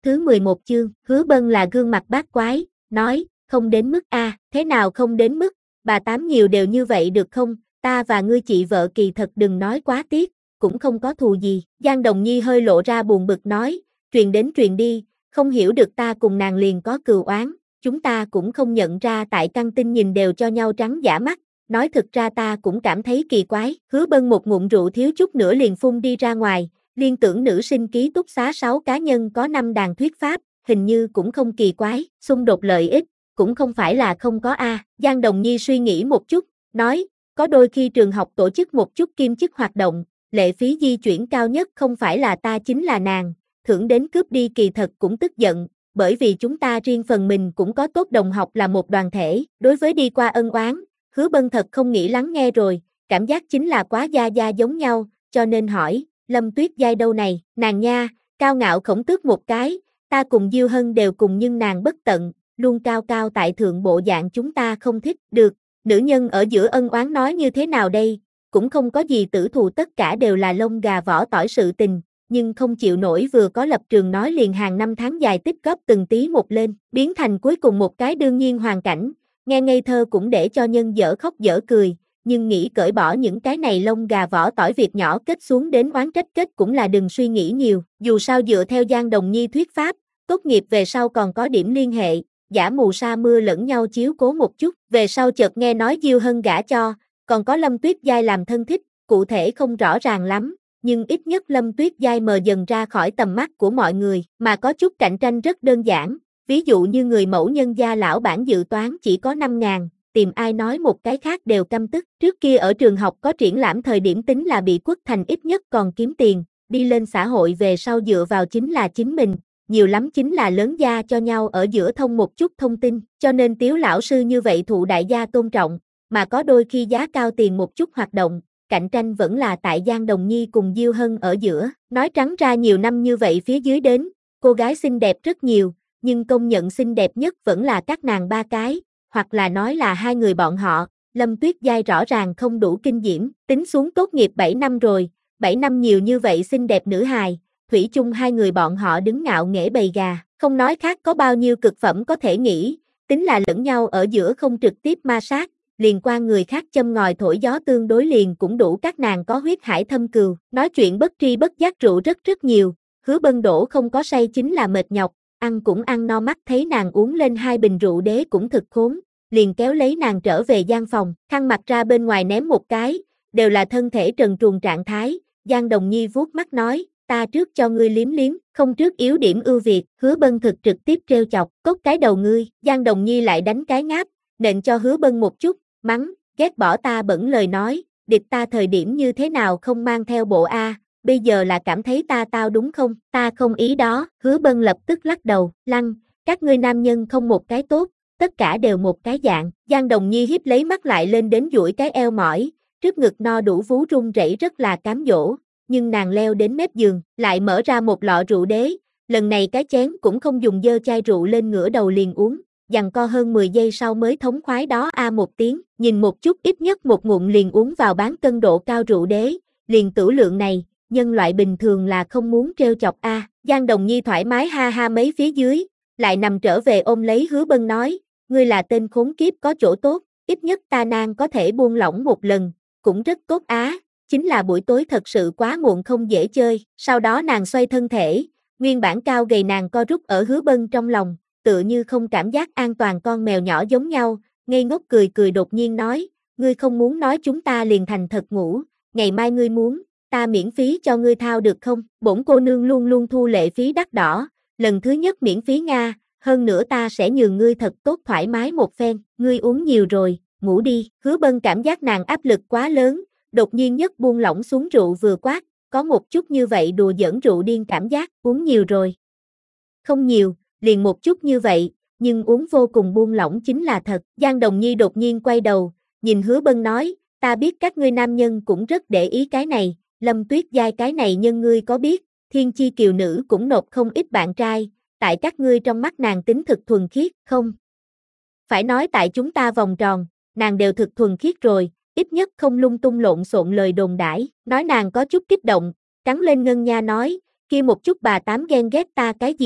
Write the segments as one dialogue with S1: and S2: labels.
S1: Thứ 11 chương, Hứa Bân là gương mặt bát quái, nói, không đến mức a, thế nào không đến mức, bà tám nhiều đều như vậy được không, ta và ngươi chị vợ kỳ thật đừng nói quá tiếc, cũng không có thù gì, Giang Đồng Nhi hơi lộ ra buồn bực nói, truyền đến truyền đi, không hiểu được ta cùng nàng liền có cừu oán, chúng ta cũng không nhận ra tại căng tin nhìn đều cho nhau trắng giả mắt, nói thực ra ta cũng cảm thấy kỳ quái, Hứa Bân một ngụm rượu thiếu chút nữa liền phun đi ra ngoài, liên tưởng nữ sinh ký túc xá 6 cá nhân có 5 đàn thuyết pháp, hình như cũng không kỳ quái, xung đột lợi ích, cũng không phải là không có a. Giang Đồng Nhi suy nghĩ một chút, nói, có đôi khi trường học tổ chức một chút kim chức hoạt động, lệ phí di chuyển cao nhất không phải là ta chính là nàng, thưởng đến cướp đi kỳ thật cũng tức giận, bởi vì chúng ta riêng phần mình cũng có tốt đồng học là một đoàn thể, đối với đi qua ân oán, Hứa Bân thật không nghĩ lắng nghe rồi, cảm giác chính là quá gia gia giống nhau, cho nên hỏi, Lâm Tuyết Giai đâu này, nàng nha, cao ngạo khổng tước một cái, ta cùng Diêu Hân đều cùng nhưng nàng bất tận, luôn cao cao tại thượng bộ dạng chúng ta không thích, được, nữ nhân ở giữa ân oán nói như thế nào đây, cũng không có gì tử thù tất cả đều là lông gà vỏ tỏi sự tình, nhưng không chịu nổi vừa có lập trường nói liền hàng năm tháng dài tích góp từng tí một lên, biến thành cuối cùng một cái đương nhiên hoàn cảnh, nghe ngây thơ cũng để cho nhân dở khóc dở cười, nhưng nghĩ cởi bỏ những cái này lông gà vỏ tỏi việc nhỏ kết xuống đến oán trách kết cũng là đừng suy nghĩ nhiều, dù sao dựa theo Giang Đồng Nhi thuyết pháp, tốt nghiệp về sau còn có điểm liên hệ, giả mù sa mưa lẫn nhau chiếu cố một chút, về sau chợt nghe nói Diêu Hân gả cho, còn có Lâm Tuyết Giai làm thân thích, cụ thể không rõ ràng lắm, nhưng ít nhất Lâm Tuyết Giai mờ dần ra khỏi tầm mắt của mọi người, mà có chút cạnh tranh rất đơn giản, ví dụ như người mẫu nhân gia lão bản dự toán chỉ có 5.000, tìm ai nói một cái khác đều căm tức, trước kia ở trường học có triển lãm thời điểm tính là bị quất thành ít nhất còn kiếm tiền, đi lên xã hội về sau dựa vào chính là chính mình, nhiều lắm chính là lớn gia cho nhau ở giữa thông một chút thông tin, cho nên Tiếu lão sư như vậy thụ đại gia tôn trọng, mà có đôi khi giá cao tiền một chút hoạt động, cạnh tranh vẫn là tại Giang Đồng Nhi cùng Diêu Hân ở giữa, nói trắng ra nhiều năm như vậy phía dưới đến, cô gái xinh đẹp rất nhiều, nhưng công nhận xinh đẹp nhất vẫn là các nàng ba cái, hoặc là nói là hai người bọn họ, Lâm Tuyết Giai rõ ràng không đủ kinh diễm, tính xuống tốt nghiệp 7 năm rồi, 7 năm nhiều như vậy xinh đẹp nữ hài, thủy chung hai người bọn họ đứng ngạo nghễ bầy gà, không nói khác có bao nhiêu cực phẩm có thể nghĩ, tính là lẫn nhau ở giữa không trực tiếp ma sát, liền qua người khác châm ngòi thổi gió tương đối liền cũng đủ các nàng có huyết hải thâm cừu, nói chuyện bất tri bất giác rượu rất nhiều, Hứa Bân đổ không có say chính là mệt nhọc, ăn cũng ăn no mắt thấy nàng uống lên 2 bình rượu đế cũng thực khốn, liền kéo lấy nàng trở về gian phòng, khăn mặt ra bên ngoài ném một cái, đều là thân thể trần truồng trạng thái, Giang Đồng Nhi vuốt mắt nói, ta trước cho ngươi liếm liếm, không trước yếu điểm ưu việt, Hứa Bân thực trực tiếp trêu chọc, cốt cái đầu ngươi, Giang Đồng Nhi lại đánh cái ngáp, nện cho Hứa Bân một chút, mắng, ghét bỏ ta bẩn lời nói, địch ta thời điểm như thế nào không mang theo bộ A, bây giờ là cảm thấy tao đúng không, ta không ý đó, Hứa Bân lập tức lắc đầu, lăng, các ngươi nam nhân không một cái tốt, tất cả đều một cái dạng, Giang Đồng Nhi hiếp lấy mắt lại lên đến duỗi cái eo mỏi, trước ngực no đủ vú run rẩy rất là cám dỗ, nhưng nàng leo đến mép giường, lại mở ra một lọ rượu đế, lần này cái chén cũng không dùng dơ chai rượu lên ngửa đầu liền uống, giằng co hơn 10 giây sau mới thống khoái đó một tiếng, nhìn một chút ít nhất một ngụm liền uống vào bán cân độ cao rượu đế, liền tửu lượng này, nhân loại bình thường là không muốn trêu chọc Giang Đồng Nhi thoải mái ha ha mấy phía dưới, lại nằm trở về ôm lấy Hứa Bân nói, ngươi là tên khốn kiếp có chỗ tốt, ít nhất ta nang có thể buông lỏng một lần, cũng rất tốt chính là buổi tối thật sự quá muộn không dễ chơi, sau đó nàng xoay thân thể, nguyên bản cao gầy nàng co rút ở Hứa Bân trong lòng, tựa như không cảm giác an toàn con mèo nhỏ giống nhau, ngây ngốc cười đột nhiên nói, ngươi không muốn nói chúng ta liền thành thật ngủ, ngày mai ngươi muốn, ta miễn phí cho ngươi thao được không, bổn cô nương luôn luôn thu lệ phí đắt đỏ, lần thứ nhất miễn phí Nga, hơn nữa ta sẽ nhường ngươi thật tốt thoải mái một phen, ngươi uống nhiều rồi, ngủ đi, Hứa Bân cảm giác nàng áp lực quá lớn, đột nhiên nhất buông lỏng xuống rượu vừa quát, có một chút như vậy đùa giỡn rượu điên cảm giác, uống nhiều rồi. Không nhiều, liền một chút như vậy, nhưng uống vô cùng buông lỏng chính là thật, Giang Đồng Nhi đột nhiên quay đầu, nhìn Hứa Bân nói, ta biết các ngươi nam nhân cũng rất để ý cái này, Lâm Tuyết Giai cái này nhân ngươi có biết, thiên chi kiều nữ cũng nộp không ít bạn trai, tại các ngươi trong mắt nàng tính thực thuần khiết, không? Phải nói tại chúng ta vòng tròn, nàng đều thực thuần khiết rồi, ít nhất không lung tung lộn xộn lời đồn đãi, nói nàng có chút kích động, cắn lên ngân nha nói, kia một chút bà tám ghen ghét ta cái gì,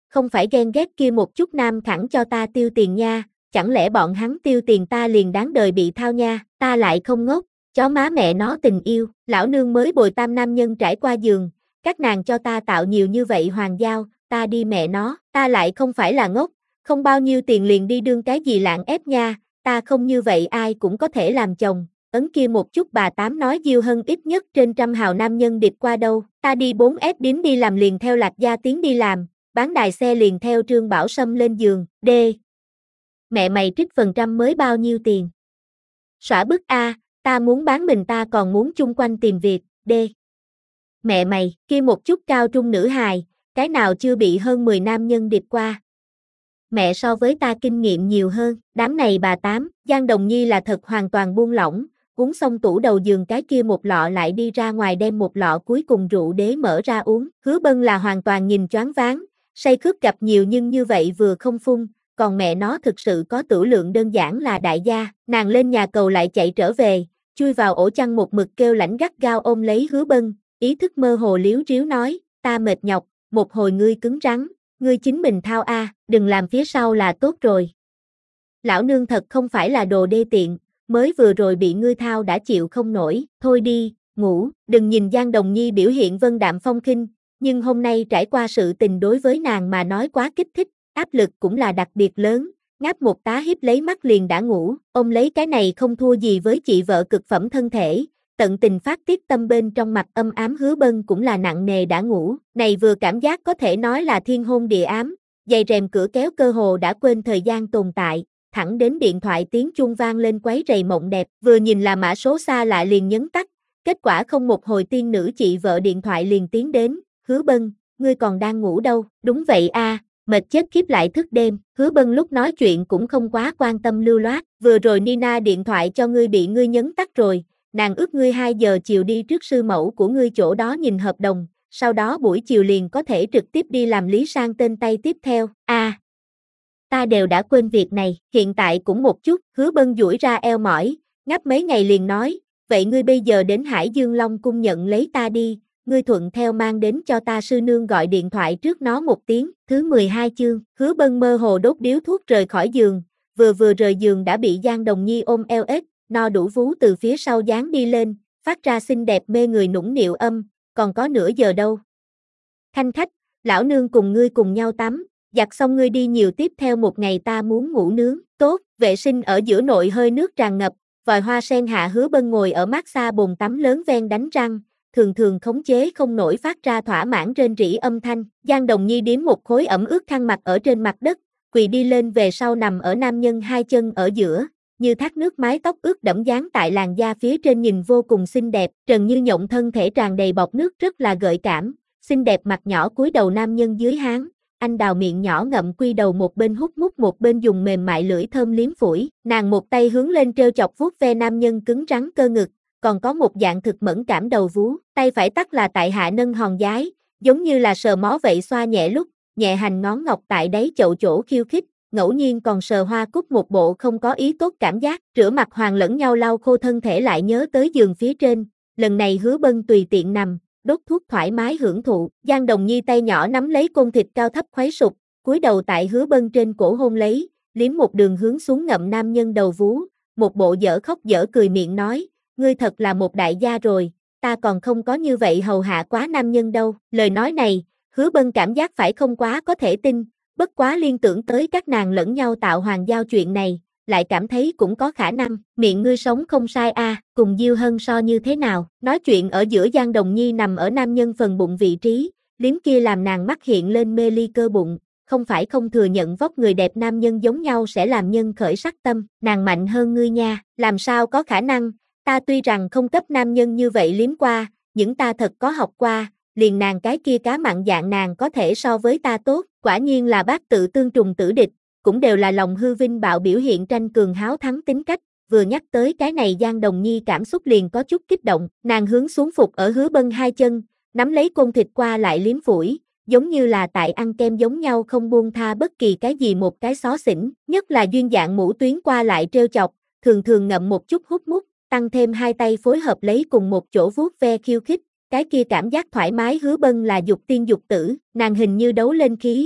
S1: không phải ghen ghét kia một chút nam khẳng cho ta tiêu tiền nha, chẳng lẽ bọn hắn tiêu tiền ta liền đáng đời bị thao nha, ta lại không ngốc, chó má mẹ nó tình yêu, lão nương mới bồi tam nam nhân trải qua giường, các nàng cho ta tạo nhiều như vậy hoàng giao, ta đi mẹ nó, ta lại không phải là ngốc, không bao nhiêu tiền liền đi đương cái gì lạng ép nha, ta không như vậy ai cũng có thể làm chồng. Ấn kia một chút bà Tám nói Diêu Hân ít nhất trên 100 hào nam nhân địch qua đâu, ta đi 4S điếm đi làm liền theo Lạc Gia Tiến đi làm, bán đài xe liền theo Trương Bảo Sâm lên giường, D. Mẹ mày trích phần trăm mới bao nhiêu tiền? Xõa bức A, ta muốn bán mình ta còn muốn chung quanh tìm việc, D. Mẹ mày, kia một chút cao trung nữ hài, cái nào chưa bị hơn 10 nam nhân địch qua? Mẹ so với ta kinh nghiệm nhiều hơn, đám này bà Tám, Giang Đồng Nhi là thật hoàn toàn buông lỏng, uống xong tủ đầu giường cái kia một lọ lại đi ra ngoài đem một lọ cuối cùng rượu đế mở ra uống, Hứa Bân là hoàn toàn nhìn choáng váng, say khướt gặp nhiều nhưng như vậy vừa không phun, còn mẹ nó thực sự có tửu lượng đơn giản là đại gia, nàng lên nhà cầu lại chạy trở về, chui vào ổ chăn một mực kêu lãnh gắt gao ôm lấy Hứa Bân, ý thức mơ hồ liếu riếu nói, ta mệt nhọc, một hồi ngươi cứng rắn, ngươi chính mình thao a, đừng làm phía sau là tốt rồi. Lão nương thật không phải là đồ đê tiện, mới vừa rồi bị ngươi thao đã chịu không nổi, thôi đi, ngủ, đừng nhìn Giang Đồng Nhi biểu hiện vân đạm phong khinh, nhưng hôm nay trải qua sự tình đối với nàng mà nói quá kích thích, áp lực cũng là đặc biệt lớn, ngáp một tá hiếp lấy mắt liền đã ngủ, ôm lấy cái này không thua gì với chị vợ cực phẩm thân thể, tận tình phát tiết tâm bên trong mặt âm ám Hứa Bân cũng là nặng nề đã ngủ, này vừa cảm giác có thể nói là thiên hôn địa ám, dày rèm cửa kéo cơ hồ đã quên thời gian tồn tại, thẳng đến điện thoại tiếng chuông vang lên quấy rầy mộng đẹp, vừa nhìn là mã số xa lạ liền nhấn tắt, kết quả không một hồi tiên nữ chị vợ điện thoại liền tiến đến, Hứa Bân, ngươi còn đang ngủ đâu, đúng vậy a, mệt chết khiếp lại thức đêm, Hứa Bân lúc nói chuyện cũng không quá quan tâm lưu loát, vừa rồi Nina điện thoại cho ngươi bị ngươi nhấn tắt rồi, nàng ước ngươi 2 giờ chiều đi trước sư mẫu của ngươi chỗ đó nhìn hợp đồng, sau đó buổi chiều liền có thể trực tiếp đi làm lý sang tên tay tiếp theo, ta đều đã quên việc này, hiện tại cũng một chút, Hứa Bân duỗi ra eo mỏi, ngáp mấy ngày liền nói, vậy ngươi bây giờ đến Hải Dương Long cung nhận lấy ta đi, ngươi thuận theo mang đến cho ta sư nương gọi điện thoại trước nó một tiếng, thứ 12 chương, Hứa Bân mơ hồ đốt điếu thuốc rời khỏi giường, vừa rời giường đã bị Giang Đồng Nhi ôm eo ếch, no đủ vú từ phía sau dán đi lên, phát ra xinh đẹp mê người nũng nịu âm, còn có nửa giờ đâu. Khanh khách, lão nương cùng ngươi cùng nhau tắm, giặt xong ngươi đi nhiều tiếp theo một ngày ta muốn ngủ nướng, tốt, vệ sinh ở giữa nội hơi nước tràn ngập, vòi hoa sen hạ Hứa Bân ngồi ở mát xa bồn tắm lớn ven đánh răng, thường thường khống chế không nổi phát ra thỏa mãn rên rỉ âm thanh, Giang Đồng Nhi điếm một khối ẩm ướt khăn mặt ở trên mặt đất, quỳ đi lên về sau nằm ở nam nhân hai chân ở giữa, như thác nước mái tóc ướt đẫm dán tại làn da phía trên nhìn vô cùng xinh đẹp, trần như nhộng thân thể tràn đầy bọt nước rất là gợi cảm, xinh đẹp mặt nhỏ cúi đầu nam nhân dưới háng, anh đào miệng nhỏ ngậm quy đầu một bên hút mút một bên dùng mềm mại lưỡi thơm liếm phủi, nàng một tay hướng lên treo chọc vuốt ve nam nhân cứng rắn cơ ngực, còn có một dạng thực mẫn cảm đầu vú, tay phải tắt là tại hạ nâng hòn giái, giống như là sờ mó vậy xoa nhẹ lúc, nhẹ hành ngón ngọc tại đáy chậu chỗ khiêu khích, ngẫu nhiên còn sờ hoa cúc một bộ không có ý tốt cảm giác, rửa mặt hoàn lẫn nhau lau khô thân thể lại nhớ tới giường phía trên, lần này Hứa Bân tùy tiện nằm, đốt thuốc thoải mái hưởng thụ, Giang Đồng Nhi tay nhỏ nắm lấy côn thịt cao thấp khuấy sụp, cúi đầu tại Hứa Bân trên cổ hôn lấy, liếm một đường hướng xuống ngậm nam nhân đầu vú, một bộ dở khóc dở cười miệng nói, ngươi thật là một đại gia rồi, ta còn không có như vậy hầu hạ quá nam nhân đâu, lời nói này, Hứa Bân cảm giác phải không quá có thể tin, bất quá liên tưởng tới các nàng lẫn nhau tạo hoàng giao chuyện này, lại cảm thấy cũng có khả năng, miệng ngươi sống không sai cùng Diêu Hân so như thế nào, nói chuyện ở giữa Giang Đồng Nhi nằm ở nam nhân phần bụng vị trí, liếm kia làm nàng mắt hiện lên mê ly cơ bụng, không phải không thừa nhận vóc người đẹp nam nhân giống nhau sẽ làm nhân khởi sắc tâm, nàng mạnh hơn ngươi nha, làm sao có khả năng, ta tuy rằng không cấp nam nhân như vậy liếm qua, nhưng ta thật có học qua, liền nàng cái kia cá mặn dạng nàng có thể so với ta tốt, quả nhiên là bác tự tương trùng tử địch, cũng đều là lòng hư vinh bạo biểu hiện tranh cường háo thắng tính cách, vừa nhắc tới cái này Giang Đồng Nhi cảm xúc liền có chút kích động, nàng hướng xuống phục ở Hứa Bân hai chân, nắm lấy côn thịt qua lại liếm phủi, giống như là tại ăn kem giống nhau không buông tha bất kỳ cái gì một cái xó xỉnh, nhất là duyên dạng mũ tuyến qua lại trêu chọc, thường thường ngậm một chút hút mút, tăng thêm hai tay phối hợp lấy cùng một chỗ vuốt ve khiêu khích, cái kia cảm giác thoải mái Hứa Bân là dục tiên dục tử, nàng hình như đấu lên khí,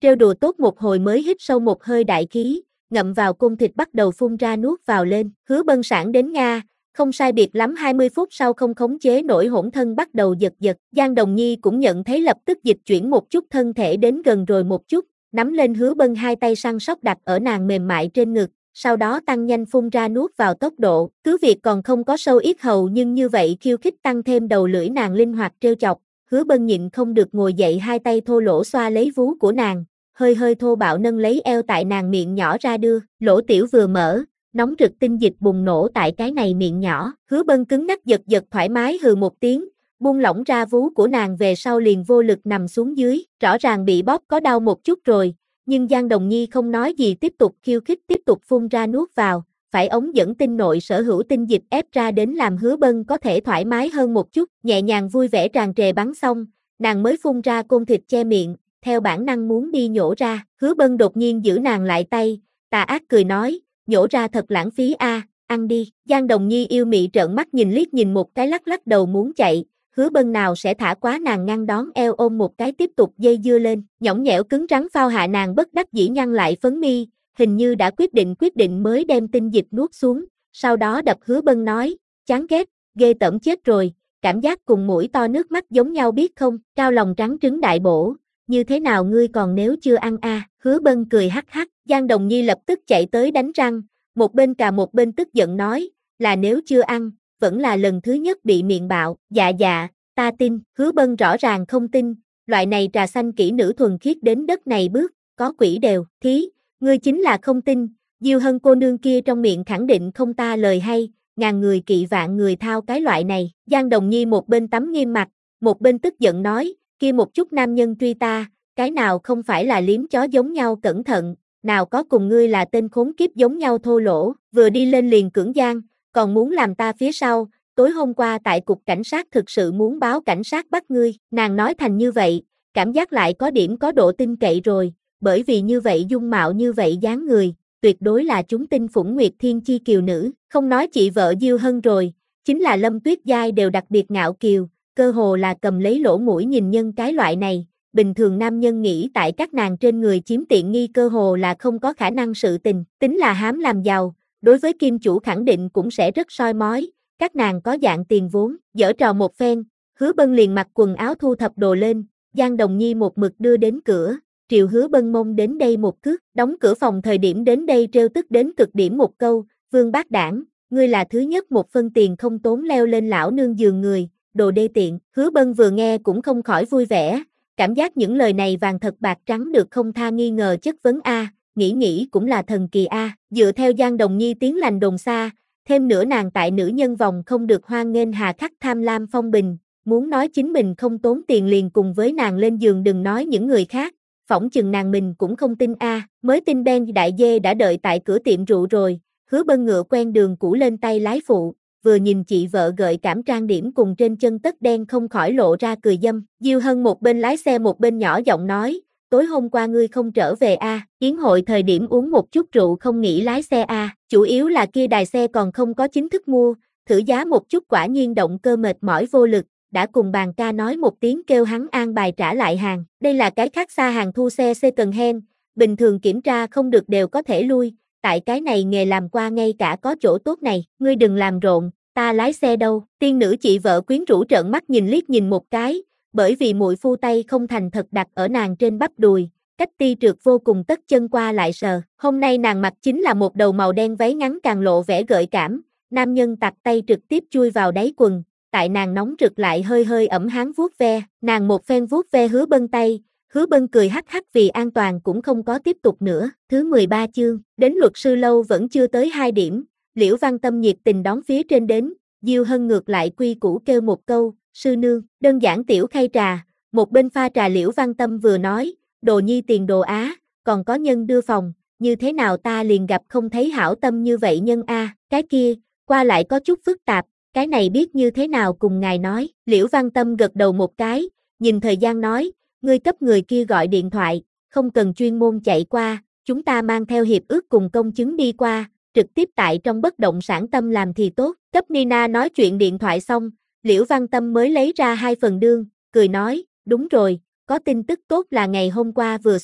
S1: trêu đùa tốt một hồi mới hít sâu một hơi đại khí, ngậm vào côn thịt bắt đầu phun ra nuốt vào lên. Hứa Bân sảng đến Nga, không sai biệt lắm 20 phút sau không khống chế nổi hỗn thân bắt đầu giật giật. Giang Đồng Nhi cũng nhận thấy lập tức dịch chuyển một chút thân thể đến gần rồi một chút, nắm lên Hứa Bân hai tay săn sóc đặt ở nàng mềm mại trên ngực, sau đó tăng nhanh phun ra nuốt vào tốc độ. Cứ việc còn không có sâu yết hầu nhưng như vậy khiêu khích tăng thêm đầu lưỡi nàng linh hoạt trêu chọc. Hứa Bân nhịn không được ngồi dậy hai tay thô lỗ xoa lấy vú của nàng, hơi hơi thô bạo nâng lấy eo tại nàng miệng nhỏ ra đưa, lỗ tiểu vừa mở, nóng rực tinh dịch bùng nổ tại cái này miệng nhỏ. Hứa Bân cứng ngắc giật giật thoải mái hừ một tiếng, buông lỏng ra vú của nàng về sau liền vô lực nằm xuống dưới, rõ ràng bị bóp có đau một chút rồi, nhưng Giang Đồng Nhi không nói gì tiếp tục khiêu khích tiếp tục phun ra nuốt vào, phải ống dẫn tinh nội sở hữu tinh dịch ép ra đến làm Hứa Bân có thể thoải mái hơn một chút, nhẹ nhàng vui vẻ tràn trề bắn xong, nàng mới phun ra côn thịt che miệng, theo bản năng muốn đi nhổ ra. Hứa Bân đột nhiên giữ nàng lại tay, tà ác cười nói, nhổ ra thật lãng phí a, ăn đi. Giang Đồng Nhi yêu mị trợn mắt nhìn liếc nhìn một cái lắc lắc đầu muốn chạy, Hứa Bân nào sẽ thả quá nàng ngăn đón eo ôm một cái tiếp tục dây dưa lên, nhõng nhẽo cứng rắn phao hạ nàng bất đắc dĩ nhăn lại phấn mi, hình như đã quyết định mới đem tinh dịch nuốt xuống, sau đó đập Hứa Bân nói, chán ghét, ghê tởm chết rồi, cảm giác cùng mũi to nước mắt giống nhau biết không, cao lòng trắng trứng đại bổ, như thế nào ngươi còn nếu chưa ăn a? Hứa Bân cười hắc hắc, Giang Đồng Nhi lập tức chạy tới đánh răng, một bên cà một bên tức giận nói, là nếu chưa ăn, vẫn là lần thứ nhất bị miệng bạo, dạ dạ, ta tin. Hứa Bân rõ ràng không tin, loại này trà xanh kỹ nữ thuần khiết đến đất này bước, có quỷ đều, thí, ngươi chính là không tin, Diêu Hân cô nương kia trong miệng khẳng định không ta lời hay, ngàn người kỵ vạn người thao cái loại này. Giang Đồng Nhi một bên tắm nghiêm mặt, một bên tức giận nói, kia một chút nam nhân truy ta, cái nào không phải là liếm chó giống nhau cẩn thận, nào có cùng ngươi là tên khốn kiếp giống nhau thô lỗ, vừa đi lên liền cưỡng gian, còn muốn làm ta phía sau, tối hôm qua tại cục cảnh sát thực sự muốn báo cảnh sát bắt ngươi. Nàng nói thành như vậy, cảm giác lại có điểm có độ tin cậy rồi, bởi vì như vậy dung mạo như vậy dáng người, tuyệt đối là chúng tinh phủng nguyệt thiên chi kiều nữ, không nói chị vợ Diêu Hân rồi, chính là Lâm Tuyết Giai đều đặc biệt ngạo kiều, cơ hồ là cầm lấy lỗ mũi nhìn nhân cái loại này, bình thường nam nhân nghĩ tại các nàng trên người chiếm tiện nghi cơ hồ là không có khả năng sự tình, tính là hám làm giàu, đối với kim chủ khẳng định cũng sẽ rất soi mói, các nàng có dạng tiền vốn, giở trò một phen, Hứa Bân liền mặc quần áo thu thập đồ lên, Giang Đồng Nhi một mực đưa đến cửa, triều Hứa Bân mông đến đây một cước, đóng cửa phòng thời điểm đến đây trêu tức đến cực điểm một câu, Vương bác đảng, ngươi là thứ nhất một phân tiền không tốn leo lên lão nương giường người, đồ đê tiện. Hứa Bân vừa nghe cũng không khỏi vui vẻ, cảm giác những lời này vàng thật bạc trắng được không tha nghi ngờ chất vấn a, nghĩ cũng là thần kỳ a. Dựa theo Giang Đồng Nhi tiếng lành đồn xa, thêm nữa nàng tại nữ nhân vòng không được hoan nghênh hà khắc tham lam phong bình, muốn nói chính mình không tốn tiền liền cùng với nàng lên giường đừng nói những người khác, phỏng chừng nàng mình cũng không tin a. Mới tin Ben đại dê đã đợi tại cửa tiệm rượu rồi, Hứa Bân ngựa quen đường cũ lên tay lái phụ, vừa nhìn chị vợ gợi cảm trang điểm cùng trên chân tất đen không khỏi lộ ra cười dâm. Diêu Hân một bên lái xe một bên nhỏ giọng nói, tối hôm qua ngươi không trở về a, yến hội thời điểm uống một chút rượu không nghĩ lái xe a, chủ yếu là kia đài xe còn không có chính thức mua, thử giá một chút quả nhiên động cơ mệt mỏi vô lực, đã cùng bàn ca nói một tiếng kêu hắn an bài trả lại hàng, đây là cái khác xa hàng thu xe second hand, bình thường kiểm tra không được đều có thể lui, tại cái này nghề làm qua ngay cả có chỗ tốt này, ngươi đừng làm rộn, ta lái xe đâu. Tiên nữ chị vợ quyến rũ trợn mắt nhìn liếc nhìn một cái, bởi vì muội phu tay không thành thật đặt ở nàng trên bắp đùi, cách ti trượt vô cùng tất chân qua lại sờ. Hôm nay nàng mặc chính là một đầu màu đen váy ngắn càng lộ vẻ gợi cảm, nam nhân tạt tay trực tiếp chui vào đáy quần, tại nàng nóng rực lại hơi hơi ẩm hán vuốt ve, nàng một phen vuốt ve Hứa Bân tay. Hứa Bân cười hắc hắc vì an toàn cũng không có tiếp tục nữa. Thứ 13 chương, đến luật sư lâu vẫn chưa tới 2 điểm, Liễu Văn Tâm nhiệt tình đón phía trên đến, Diêu Hân ngược lại quy củ kêu một câu, sư nương, đơn giản tiểu khay trà, một bên pha trà Liễu Văn Tâm vừa nói, đồ nhi tiền đồ á, còn có nhân đưa phòng, như thế nào ta liền gặp không thấy hảo tâm như vậy nhân a, cái kia, qua lại có chút phức tạp, cái này biết như thế nào cùng ngài nói. Liễu Văn Tâm gật đầu một cái, nhìn thời gian nói, ngươi cấp người kia gọi điện thoại, không cần chuyên môn chạy qua, chúng ta mang theo hiệp ước cùng công chứng đi qua, trực tiếp tại trong bất động sản Tâm làm thì tốt. Cấp Nina nói chuyện điện thoại xong, Liễu Văn Tâm mới lấy ra 2 phần đương, cười nói, đúng rồi, có tin tức tốt là ngày hôm qua vừa xuống,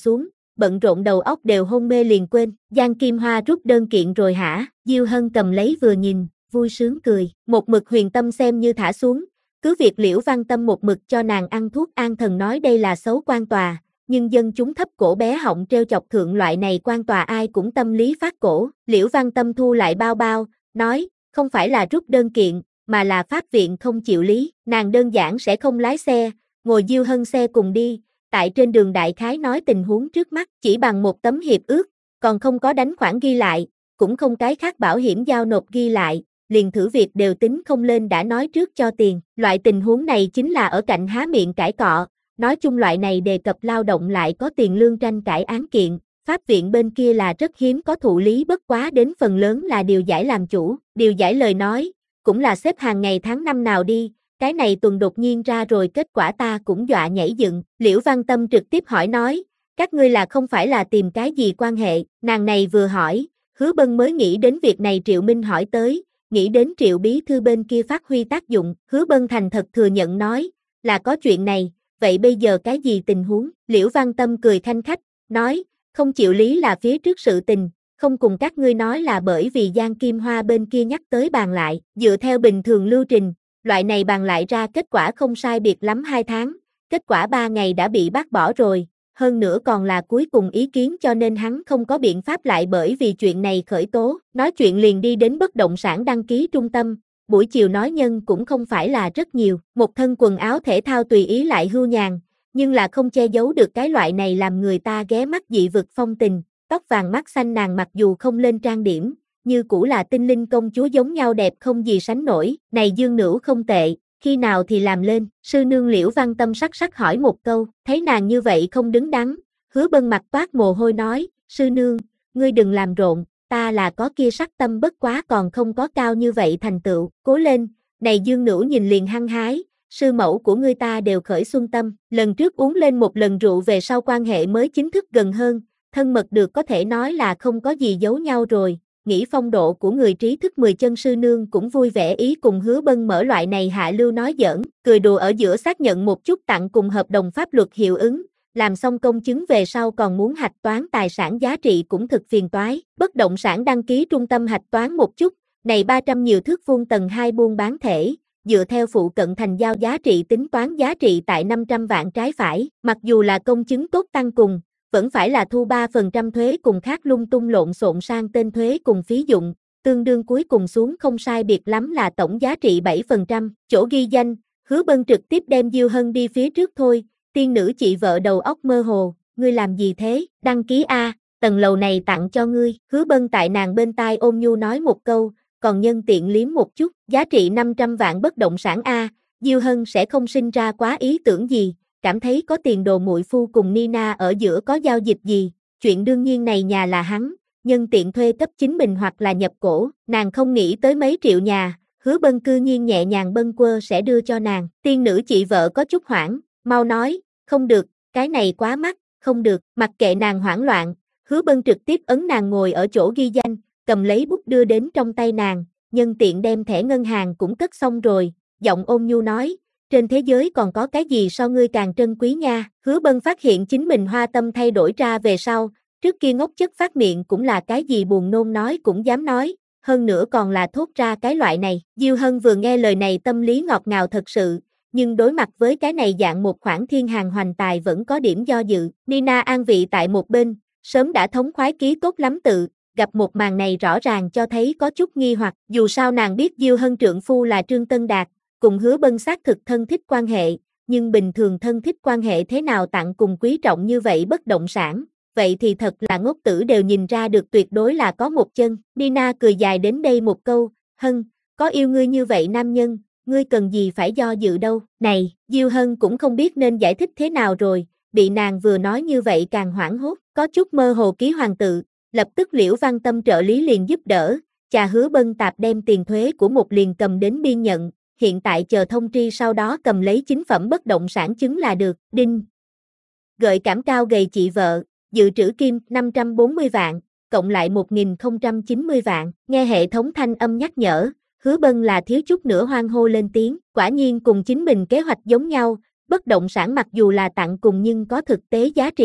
S1: bận rộn đầu óc đều hôn mê liền quên, Giang Kim Hoa rút đơn kiện rồi hả? Diêu Hân cầm lấy vừa nhìn, vui sướng cười, một mực Huyền Tâm xem như thả xuống, cứ việc Liễu Văn Tâm một mực cho nàng ăn thuốc an thần nói đây là xấu quan tòa, nhưng dân chúng thấp cổ bé họng treo chọc thượng loại này quan tòa ai cũng tâm lý phát cổ, Liễu Văn Tâm thu lại bao bao, nói, không phải là rút đơn kiện, mà là pháp viện không chịu lý, nàng đơn giản sẽ không lái xe, ngồi Diêu Hân xe cùng đi, tại trên đường đại khái nói tình huống trước mắt, chỉ bằng một tấm hiệp ước, còn không có đánh khoản ghi lại, cũng không cái khác bảo hiểm giao nộp ghi lại, liền thử việc đều tính không lên đã nói trước cho tiền, loại tình huống này chính là ở cạnh há miệng cãi cọ, nói chung loại này đề cập lao động lại có tiền lương tranh cãi án kiện, pháp viện bên kia là rất hiếm có thụ lý bất quá đến phần lớn là điều giải làm chủ, điều giải lời nói, cũng là xếp hàng ngày tháng năm nào đi, cái này tuần đột nhiên ra rồi kết quả ta cũng dọa nhảy dựng, Liễu Văn Tâm trực tiếp hỏi nói, các ngươi là không phải là tìm cái gì quan hệ, nàng này vừa hỏi, Hứa Bân mới nghĩ đến việc này Triệu Minh hỏi tới, nghĩ đến Triệu bí thư bên kia phát huy tác dụng, Hứa Bân thành thật thừa nhận nói, là có chuyện này, vậy bây giờ cái gì tình huống, Liễu Văn Tâm cười khanh khách, nói, không chịu lý là phía trước sự tình, không cùng các ngươi nói là bởi vì Giang Kim Hoa bên kia nhắc tới bàn lại, dựa theo bình thường lưu trình, loại này bàn lại ra kết quả không sai biệt lắm 2 tháng, kết quả 3 ngày đã bị bác bỏ rồi, hơn nữa còn là cuối cùng ý kiến cho nên hắn không có biện pháp lại bởi vì chuyện này khởi tố, nói chuyện liền đi đến bất động sản đăng ký trung tâm, buổi chiều nói nhân cũng không phải là rất nhiều, một thân quần áo thể thao tùy ý lại hưu nhàn, nhưng là không che giấu được cái loại này làm người ta ghé mắt dị vực phong tình, tóc vàng mắt xanh nàng mặc dù không lên trang điểm, như cũ là tinh linh công chúa giống nhau đẹp không gì sánh nổi, này Dương Nữu không tệ, khi nào thì làm lên, sư nương Liễu Văn Tâm sắc sắc hỏi một câu, thấy nàng như vậy không đứng đắn, Hứa Bân mặt toát mồ hôi nói, sư nương, ngươi đừng làm rộn, ta là có kia sắc tâm bất quá còn không có cao như vậy thành tựu, cố lên, này Dương Nữu nhìn liền hăng hái, sư mẫu của ngươi ta đều khởi xuân tâm, lần trước uống lên một lần rượu về sau quan hệ mới chính thức gần hơn, thân mật được có thể nói là không có gì giấu nhau rồi, nghĩ phong độ của người trí thức 10 chân sư nương cũng vui vẻ ý cùng Hứa Bân mở loại này hạ lưu nói giỡn, cười đùa ở giữa xác nhận một chút tặng cùng hợp đồng pháp luật hiệu ứng, làm xong công chứng về sau còn muốn hạch toán tài sản giá trị cũng thực phiền toái, bất động sản đăng ký trung tâm hạch toán một chút, này 300 nhiều thước vuông tầng 2 buôn bán thể, dựa theo phụ cận thành giao giá trị tính toán giá trị tại 500 vạn trái phải, mặc dù là công chứng tốt tăng cùng, vẫn phải là thu 3% thuế cùng khác lung tung lộn xộn sang tên thuế cùng phí dụng, tương đương cuối cùng xuống không sai biệt lắm là tổng giá trị 7%, chỗ ghi danh, Hứa Bân trực tiếp đem Diêu Hân đi phía trước thôi, tiên nữ chị vợ đầu óc mơ hồ, ngươi làm gì thế, đăng ký A, tầng lầu này tặng cho ngươi, Hứa Bân tại nàng bên tai ôm nhu nói một câu, còn nhân tiện liếm một chút, giá trị 500 vạn bất động sản A, Diêu Hân sẽ không sinh ra quá ý tưởng gì, cảm thấy có tiền đồ muội phu cùng Nina ở giữa có giao dịch gì, chuyện đương nhiên này nhà là hắn, nhân tiện thuê cấp chính mình hoặc là nhập cổ, nàng không nghĩ tới mấy triệu nhà, Hứa Bân cư nhiên nhẹ nhàng bâng quơ sẽ đưa cho nàng, tiên nữ chị vợ có chút hoảng, mau nói, không được, cái này quá mắc, không được, mặc kệ nàng hoảng loạn, Hứa Bân trực tiếp ấn nàng ngồi ở chỗ ghi danh, cầm lấy bút đưa đến trong tay nàng, nhân tiện đem thẻ ngân hàng cũng cất xong rồi, giọng ôn nhu nói, trên thế giới còn có cái gì so ngươi càng trân quý nha, Hứa Bân phát hiện chính mình hoa tâm thay đổi ra về sau, trước kia ngốc chất phát miệng cũng là cái gì buồn nôn nói cũng dám nói, hơn nữa còn là thốt ra cái loại này, Diêu Hân vừa nghe lời này tâm lý ngọt ngào thật sự, nhưng đối mặt với cái này dạng một khoản thiên hàng hoành tài vẫn có điểm do dự, Nina an vị tại một bên, sớm đã thống khoái ký tốt lắm tự, gặp một màn này rõ ràng cho thấy có chút nghi hoặc, dù sao nàng biết Diêu Hân trượng phu là Trương Tân Đạt, cùng Hứa Bân xác thực thân thích quan hệ, nhưng bình thường thân thích quan hệ thế nào tặng cùng quý trọng như vậy bất động sản, vậy thì thật là ngốc tử đều nhìn ra được tuyệt đối là có một chân, Nina cười dài đến đây một câu, Hân, có yêu ngươi như vậy nam nhân, ngươi cần gì phải do dự đâu, này, Diêu Hân cũng không biết nên giải thích thế nào rồi, bị nàng vừa nói như vậy càng hoảng hốt, có chút mơ hồ ký hoàng tự, lập tức Liễu Văn Tâm trợ lý liền giúp đỡ, chà Hứa Bân tạp đem tiền thuế của một liền cầm đến biên nhận, hiện tại chờ thông tri sau đó cầm lấy chính phẩm bất động sản chứng là được, đinh. Gợi cảm cao gầy chị vợ, dự trữ kim 540 vạn, cộng lại 1090 vạn, nghe hệ thống thanh âm nhắc nhở, Hứa Bân là thiếu chút nữa hoang hô lên tiếng, quả nhiên cùng chính mình kế hoạch giống nhau, bất động sản mặc dù là tặng cùng nhưng có thực tế giá trị,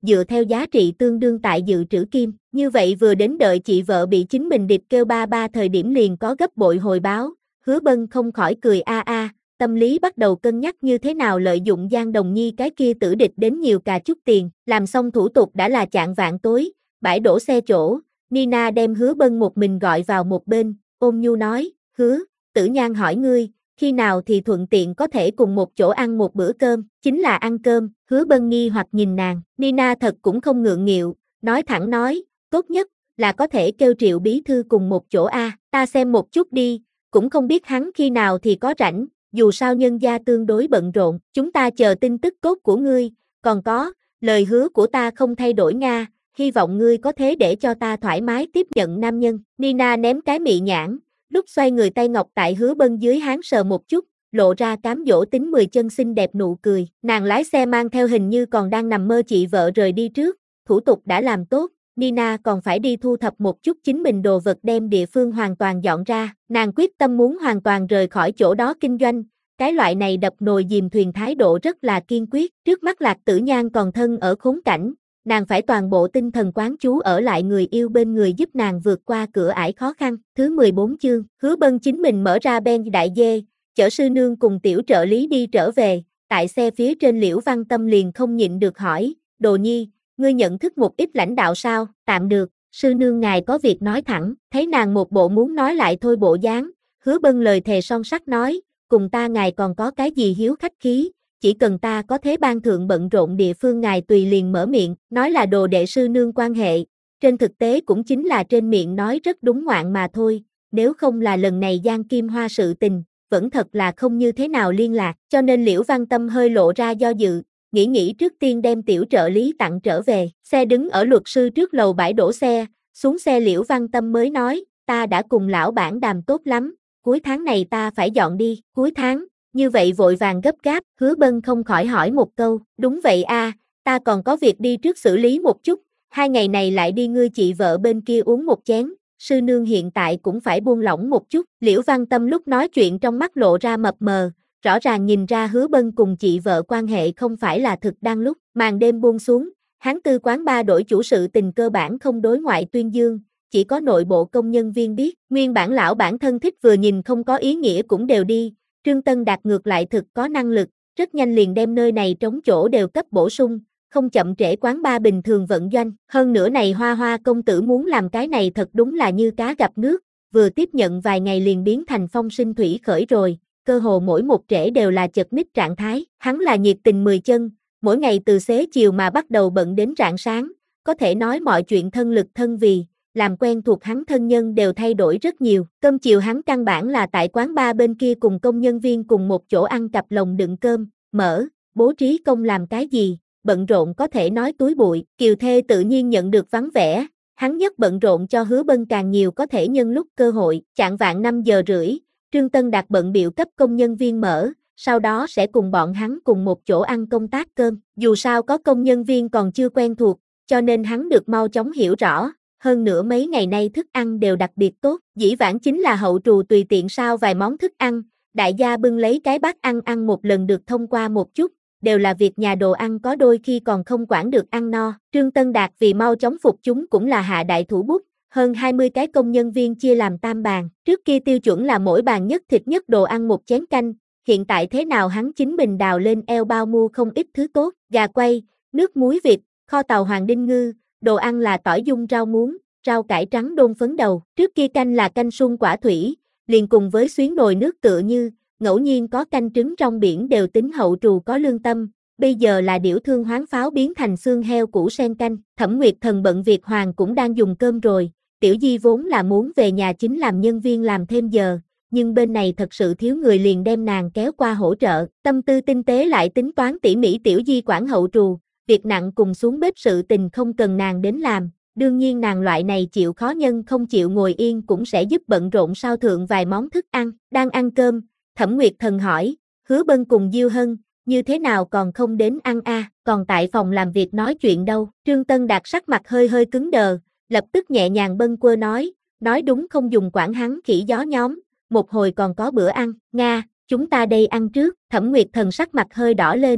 S1: dựa theo giá trị tương đương tại dự trữ kim. Như vậy vừa đến đợi chị vợ bị chính mình địch kêu ba ba thời điểm liền có gấp bội hồi báo, Hứa Bân không khỏi cười tâm lý bắt đầu cân nhắc như thế nào lợi dụng Giang Đồng Nhi cái kia tử địch đến nhiều cà chút tiền. Làm xong thủ tục đã là chạng vạng tối, bãi đổ xe chỗ, Nina đem Hứa Bân một mình gọi vào một bên, ôn nhu nói, Hứa, Tử Nhan hỏi ngươi, khi nào thì thuận tiện có thể cùng một chỗ ăn một bữa cơm, chính là ăn cơm. Hứa Bân nghi hoặc nhìn nàng, Nina thật cũng không ngượng nghịu, nói thẳng nói, tốt nhất là có thể kêu Triệu bí thư cùng một chỗ ta xem một chút đi, cũng không biết hắn khi nào thì có rảnh, dù sao nhân gia tương đối bận rộn, chúng ta chờ tin tức cốt của ngươi, còn có, lời hứa của ta không thay đổi Nga, hy vọng ngươi có thế để cho ta thoải mái tiếp nhận nam nhân. Nina ném cái mị nhãn, lúc xoay người tay ngọc tại Hứa Bân dưới háng sờ một chút, lộ ra cám dỗ tính 10 chân xinh đẹp nụ cười. Nàng lái xe mang theo hình như còn đang nằm mơ chị vợ rời đi trước, thủ tục đã làm tốt, Nina còn phải đi thu thập một chút chính mình đồ vật đem địa phương hoàn toàn dọn ra. Nàng quyết tâm muốn hoàn toàn rời khỏi chỗ đó kinh doanh, cái loại này đập nồi dìm thuyền thái độ rất là kiên quyết. Trước mắt Lạc Tử Nhan còn thân ở khốn cảnh, nàng phải toàn bộ tinh thần quán chú ở lại người yêu bên người giúp nàng vượt qua cửa ải khó khăn. Thứ 14 chương, Hứa Bân chính mình mở ra Ben đại dê, chở sư nương cùng tiểu trợ lý đi trở về, tại xe phía trên Liễu Văn Tâm liền không nhịn được hỏi, Đồ Nhi, ngươi nhận thức một ít lãnh đạo sao? Tạm được, sư nương ngài có việc nói thẳng. Thấy nàng một bộ muốn nói lại thôi bộ dáng, Hứa Bân lời thề son sắt nói, cùng ta ngài còn có cái gì hiếu khách khí, chỉ cần ta có thế ban thượng bận rộn địa phương ngài tùy liền mở miệng, nói là đồ đệ sư nương quan hệ, trên thực tế cũng chính là trên miệng nói rất đúng ngoạn mà thôi, nếu không là lần này Giang Kim Hoa sự tình, vẫn thật là không như thế nào liên lạc, cho nên Liễu Văn Tâm hơi lộ ra do dự, nghĩ trước tiên đem tiểu trợ lý tặng trở về. Xe đứng ở luật sư trước lầu bãi đổ xe, xuống xe Liễu Văn Tâm mới nói, ta đã cùng lão bản đàm tốt lắm, cuối tháng này ta phải dọn đi. Cuối tháng, như vậy vội vàng gấp gáp, Hứa Bân không khỏi hỏi một câu, đúng vậy ta còn có việc đi trước xử lý một chút, 2 ngày này lại đi ngươi chị vợ bên kia uống một chén, sư nương hiện tại cũng phải buông lỏng một chút. Liễu Văn Tâm lúc nói chuyện trong mắt lộ ra mập mờ, rõ ràng nhìn ra Hứa Bân cùng chị vợ quan hệ không phải là thực đang lúc. Màn đêm buông xuống, Hán Tư quán ba đổi chủ sự tình cơ bản không đối ngoại tuyên dương, chỉ có nội bộ công nhân viên biết. Nguyên bản lão bản thân thích vừa nhìn không có ý nghĩa cũng đều đi, Trương Tân Đạt ngược lại thực có năng lực, rất nhanh liền đem nơi này trống chỗ đều cấp bổ sung, không chậm trễ quán ba bình thường vận doanh. Hơn nữa này Hoa Hoa công tử muốn làm cái này thật đúng là như cá gặp nước, vừa tiếp nhận vài ngày liền biến thành phong sinh thủy khởi rồi, cơ hồ mỗi một trễ đều là chật ních trạng thái. Hắn là nhiệt tình 10 chân, mỗi ngày từ xế chiều mà bắt đầu bận đến rạng sáng, có thể nói mọi chuyện thân lực thân vì, làm quen thuộc hắn thân nhân đều thay đổi rất nhiều. Cơm chiều hắn căn bản là tại quán ba bên kia cùng công nhân viên cùng một chỗ ăn cặp lồng đựng cơm, mỡ, bố trí công làm cái gì, bận rộn có thể nói túi bụi. Kiều Thê tự nhiên nhận được vắng vẻ, hắn nhất bận rộn cho Hứa Bân càng nhiều có thể nhân lúc cơ hội. Chạng vạng 5 giờ rưỡi, Trương Tân Đạt bận biểu cấp công nhân viên mỡ, sau đó sẽ cùng bọn hắn cùng một chỗ ăn công tác cơm. Dù sao có công nhân viên còn chưa quen thuộc, cho nên hắn được mau chóng hiểu rõ. Hơn nữa mấy ngày nay thức ăn đều đặc biệt tốt, dĩ vãng chính là hậu trù tùy tiện sao vài món thức ăn, đại gia bưng lấy cái bát ăn một lần được thông qua một chút, đều là việc nhà đồ ăn có đôi khi còn không quản được ăn no. Trương Tân Đạt vì mau chóng phục chúng cũng là hạ đại thủ bút, hơn 20 cái công nhân viên chia làm tam bàn, trước kia tiêu chuẩn là mỗi bàn nhất thịt nhất đồ ăn một chén canh, hiện tại thế nào hắn chính mình đào lên eo bao mua không ít thứ tốt, gà quay, nước muối vịt, kho tàu hoàng đinh ngư, đồ ăn là tỏi dung rau muống, rau cải trắng đôn phấn đầu, trước kia canh là canh sung quả thủy, liền cùng với xuyến nồi nước tựa như, ngẫu nhiên có canh trứng trong biển đều tính hậu trù có lương tâm, bây giờ là điểu thương hoán pháo biến thành xương heo củ sen canh. Thẩm Nguyệt Thần bận việc hoàng cũng đang dùng cơm rồi, Tiểu Di vốn là muốn về nhà chính làm nhân viên làm thêm giờ, nhưng bên này thật sự thiếu người liền đem nàng kéo qua hỗ trợ, tâm tư tinh tế lại tính toán tỉ mỉ Tiểu Di quản hậu trù, việc nặng cùng xuống bếp sự tình không cần nàng đến làm, đương nhiên nàng loại này chịu khó nhân không chịu ngồi yên cũng sẽ giúp bận rộn sao thượng vài món thức ăn. Đang ăn cơm, Thẩm Nguyệt Thần hỏi, Hứa Bân cùng Diêu Hân, như thế nào còn không đến ăn còn tại phòng làm việc nói chuyện đâu. Trương Tân Đạt sắc mặt hơi hơi cứng đờ, lập tức nhẹ nhàng bâng quơ nói đúng không dùng quản hắn khỉ gió nhóm, một hồi còn có bữa ăn, Nga, chúng ta đây ăn trước. Thẩm Nguyệt Thần sắc mặt hơi đỏ lên,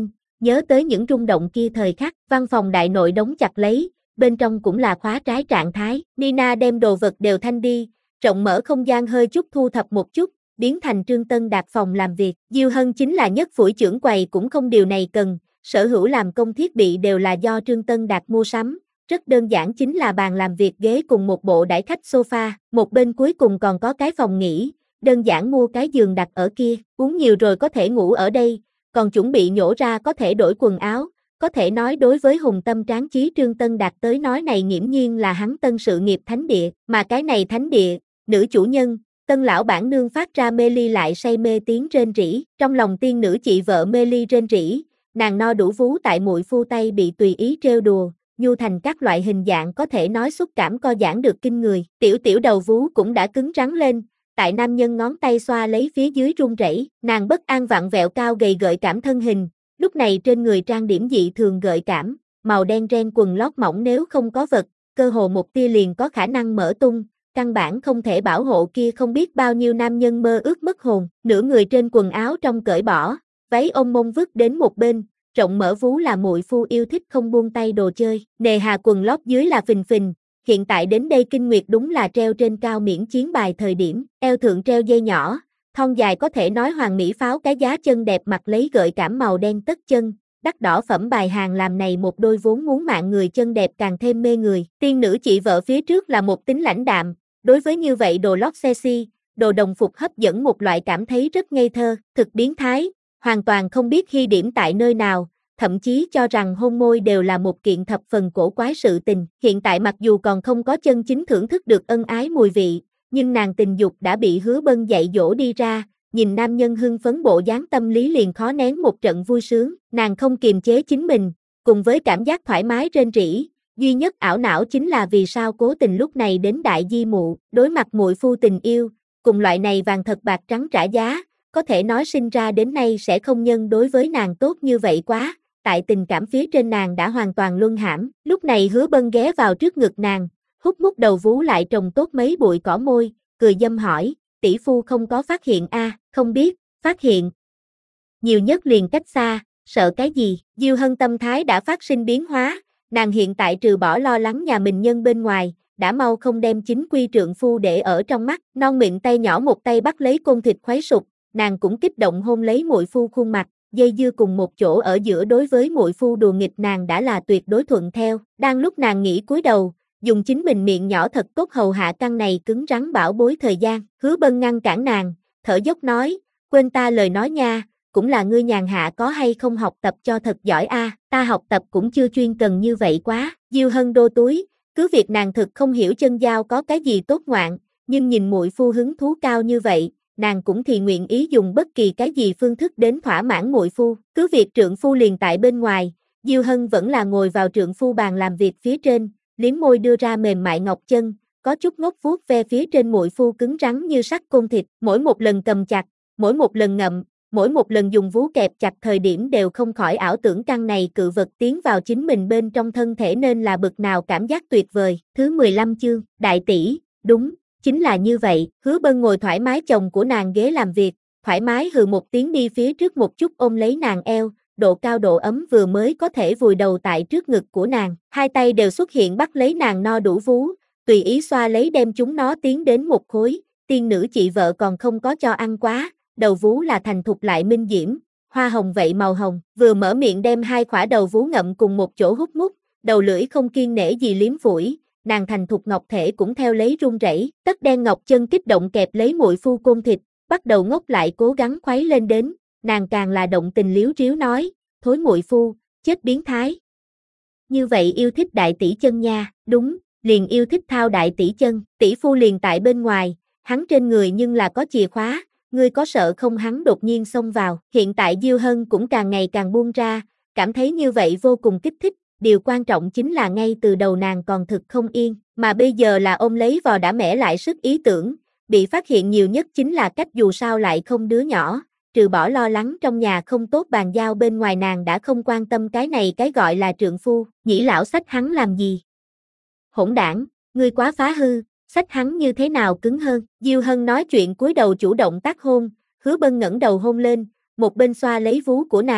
S1: nhớ tới những rung động kia thời khắc, văn phòng đại nội đóng chặt lấy, bên trong cũng là khóa trái trạng thái. Nina đem đồ vật đều thanh đi, rộng mở không gian hơi chút thu thập một chút, biến thành Trương Tân Đạt phòng làm việc. Diêu Hân chính là nhất phủi trưởng quầy cũng không điều này cần, sở hữu làm công thiết bị đều là do Trương Tân Đạt mua sắm. Rất đơn giản chính là bàn làm việc ghế cùng một bộ đãi khách sofa, một bên cuối cùng còn có cái phòng nghỉ, đơn giản mua cái giường đặt ở kia, uống nhiều rồi có thể ngủ ở đây, còn chuẩn bị nhổ ra có thể đổi quần áo, có thể nói đối với hùng tâm tráng chí Trương Tân Đạt tới nói này nghiễm nhiên là hắn tân sự nghiệp thánh địa, mà cái này thánh địa, nữ chủ nhân, Tân lão bản nương phát ra mê ly lại say mê tiếng rên rỉ, trong lòng tiên nữ chị vợ mê ly rên rỉ, nàng no đủ vú tại muội phu tay bị tùy ý trêu đùa, nhu thành các loại hình dạng có thể nói xúc cảm co giãn được kinh người, tiểu tiểu đầu vú cũng đã cứng rắn lên, tại nam nhân ngón tay xoa lấy phía dưới run rẩy, nàng bất an vặn vẹo cao gầy gợi cảm thân hình, lúc này trên người trang điểm dị thường gợi cảm, màu đen ren quần lót mỏng nếu không có vật, cơ hồ một tia liền có khả năng mở tung, căn bản không thể bảo hộ kia không biết bao nhiêu nam nhân mơ ước mất hồn, nửa người trên quần áo trong cởi bỏ, váy ôm mông vứt đến một bên, rộng mở vú là muội phu yêu thích không buông tay đồ chơi, nề hà quần lót dưới là phình phình, hiện tại đến đây kinh nguyệt đúng là treo trên cao miễn chiến bài thời điểm, eo thượng treo dây nhỏ, thon dài có thể nói hoàng mỹ pháo cái giá chân đẹp mặc lấy gợi cảm màu đen tất chân, đắt đỏ phẩm bài hàng làm này một đôi vốn muốn mạng người chân đẹp càng thêm mê người, tiên nữ chị vợ phía trước là một tính lãnh đạm, đối với như vậy đồ lót sexy, đồ đồng phục hấp dẫn một loại cảm thấy rất ngây thơ, thực biến thái, hoàn toàn không biết khi điểm tại nơi nào, thậm chí cho rằng hôn môi đều là một kiện thập phần cổ quái sự tình. Hiện tại mặc dù còn không có chân chính thưởng thức được ân ái mùi vị, nhưng nàng tình dục đã bị Hứa Bân dạy dỗ đi ra, nhìn nam nhân hưng phấn bộ dáng tâm lý liền khó nén một trận vui sướng, nàng không kiềm chế chính mình, cùng với cảm giác thoải mái rên rỉ, duy nhất ảo não chính là vì sao cố tình lúc này đến đại di mụ, đối mặt muội phu tình yêu, cùng loại này vàng thật bạc trắng trả giá, có thể nói sinh ra đến nay sẽ không nhân đối với nàng tốt như vậy quá. Tại tình cảm phía trên nàng đã hoàn toàn luân hãm, lúc này Hứa Bân ghé vào trước ngực nàng, hút mút đầu vú lại trồng tốt mấy bụi cỏ môi, cười dâm hỏi, tỷ phu không có phát hiện không biết, phát hiện. Nhiều nhất liền cách xa, sợ cái gì, Diêu Hân tâm thái đã phát sinh biến hóa, nàng hiện tại trừ bỏ lo lắng nhà mình nhân bên ngoài, đã mau không đem chính quy trượng phu để ở trong mắt, non mịn tay nhỏ một tay bắt lấy côn thịt khuấy sụp, nàng cũng kích động hôn lấy muội phu khuôn mặt. Dây dưa cùng một chỗ ở giữa đối với muội phu đùa nghịch nàng đã là tuyệt đối thuận theo, đang lúc nàng nghĩ cúi đầu, dùng chính mình miệng nhỏ thật tốt hầu hạ căn này cứng rắn bảo bối thời gian, Hứa Bân ngăn cản nàng, thở dốc nói, quên ta lời nói nha, cũng là ngươi nhàn hạ có hay không học tập cho thật giỏi ta học tập cũng chưa chuyên cần như vậy quá, Diêu Hân đô túi, cứ việc nàng thực không hiểu chân giao có cái gì tốt ngoạn, nhưng nhìn muội phu hứng thú cao như vậy, nàng cũng thì nguyện ý dùng bất kỳ cái gì phương thức đến thỏa mãn muội phu, cứ việc trượng phu liền tại bên ngoài, Diêu Hân vẫn là ngồi vào trượng phu bàn làm việc phía trên, liếm môi đưa ra mềm mại ngọc chân, có chút ngốc vuốt ve phía trên muội phu cứng rắn như sắt côn thịt, mỗi một lần cầm chặt, mỗi một lần ngậm, mỗi một lần dùng vú kẹp chặt thời điểm đều không khỏi ảo tưởng căn này cự vật tiến vào chính mình bên trong thân thể nên là bực nào cảm giác tuyệt vời. Thứ 15 chương, đại tỷ, đúng. Chính là như vậy, Hứa Bân ngồi thoải mái chồng của nàng ghế làm việc, thoải mái hừ một tiếng đi phía trước một chút ôm lấy nàng eo, độ cao độ ấm vừa mới có thể vùi đầu tại trước ngực của nàng, hai tay đều xuất hiện bắt lấy nàng no đủ vú, tùy ý xoa lấy đem chúng nó tiến đến một khối, tiên nữ chị vợ còn không có cho ăn quá, đầu vú là thành thục lại minh diễm, hoa hồng vậy màu hồng, vừa mở miệng đem hai khỏa đầu vú ngậm cùng một chỗ hút mút, đầu lưỡi không kiêng nể gì liếm phủi. Nàng thành thục ngọc thể cũng theo lấy run rẩy, tất đen ngọc chân kích động kẹp lấy muội phu côn thịt, bắt đầu ngốc lại cố gắng khuấy lên đến, nàng càng là động tình liếu riếu nói, thối muội phu, chết biến thái. Như vậy yêu thích đại tỷ chân nha, đúng, liền yêu thích thao đại tỷ chân, tỷ phu liền tại bên ngoài, hắn trên người nhưng là có chìa khóa, ngươi có sợ không hắn đột nhiên xông vào, hiện tại Diêu Hân cũng càng ngày càng buông ra, cảm thấy như vậy vô cùng kích thích. Điều quan trọng chính là ngay từ đầu nàng còn thực không yên, mà bây giờ là ôm lấy vò đã mẻ lại sức ý tưởng, bị phát hiện nhiều nhất chính là cách dù sao lại không đứa nhỏ, trừ bỏ lo lắng trong nhà không tốt bàn giao bên ngoài nàng đã không quan tâm cái này cái gọi là trượng phu, nhĩ lão xách hắn làm gì? Hỗn đảng, ngươi quá phá hư, xách hắn như thế nào cứng hơn, Diêu Hân nói chuyện cúi đầu chủ động tác hôn, Hứa Bân ngẩng đầu hôn lên, một bên xoa lấy vú của nàng,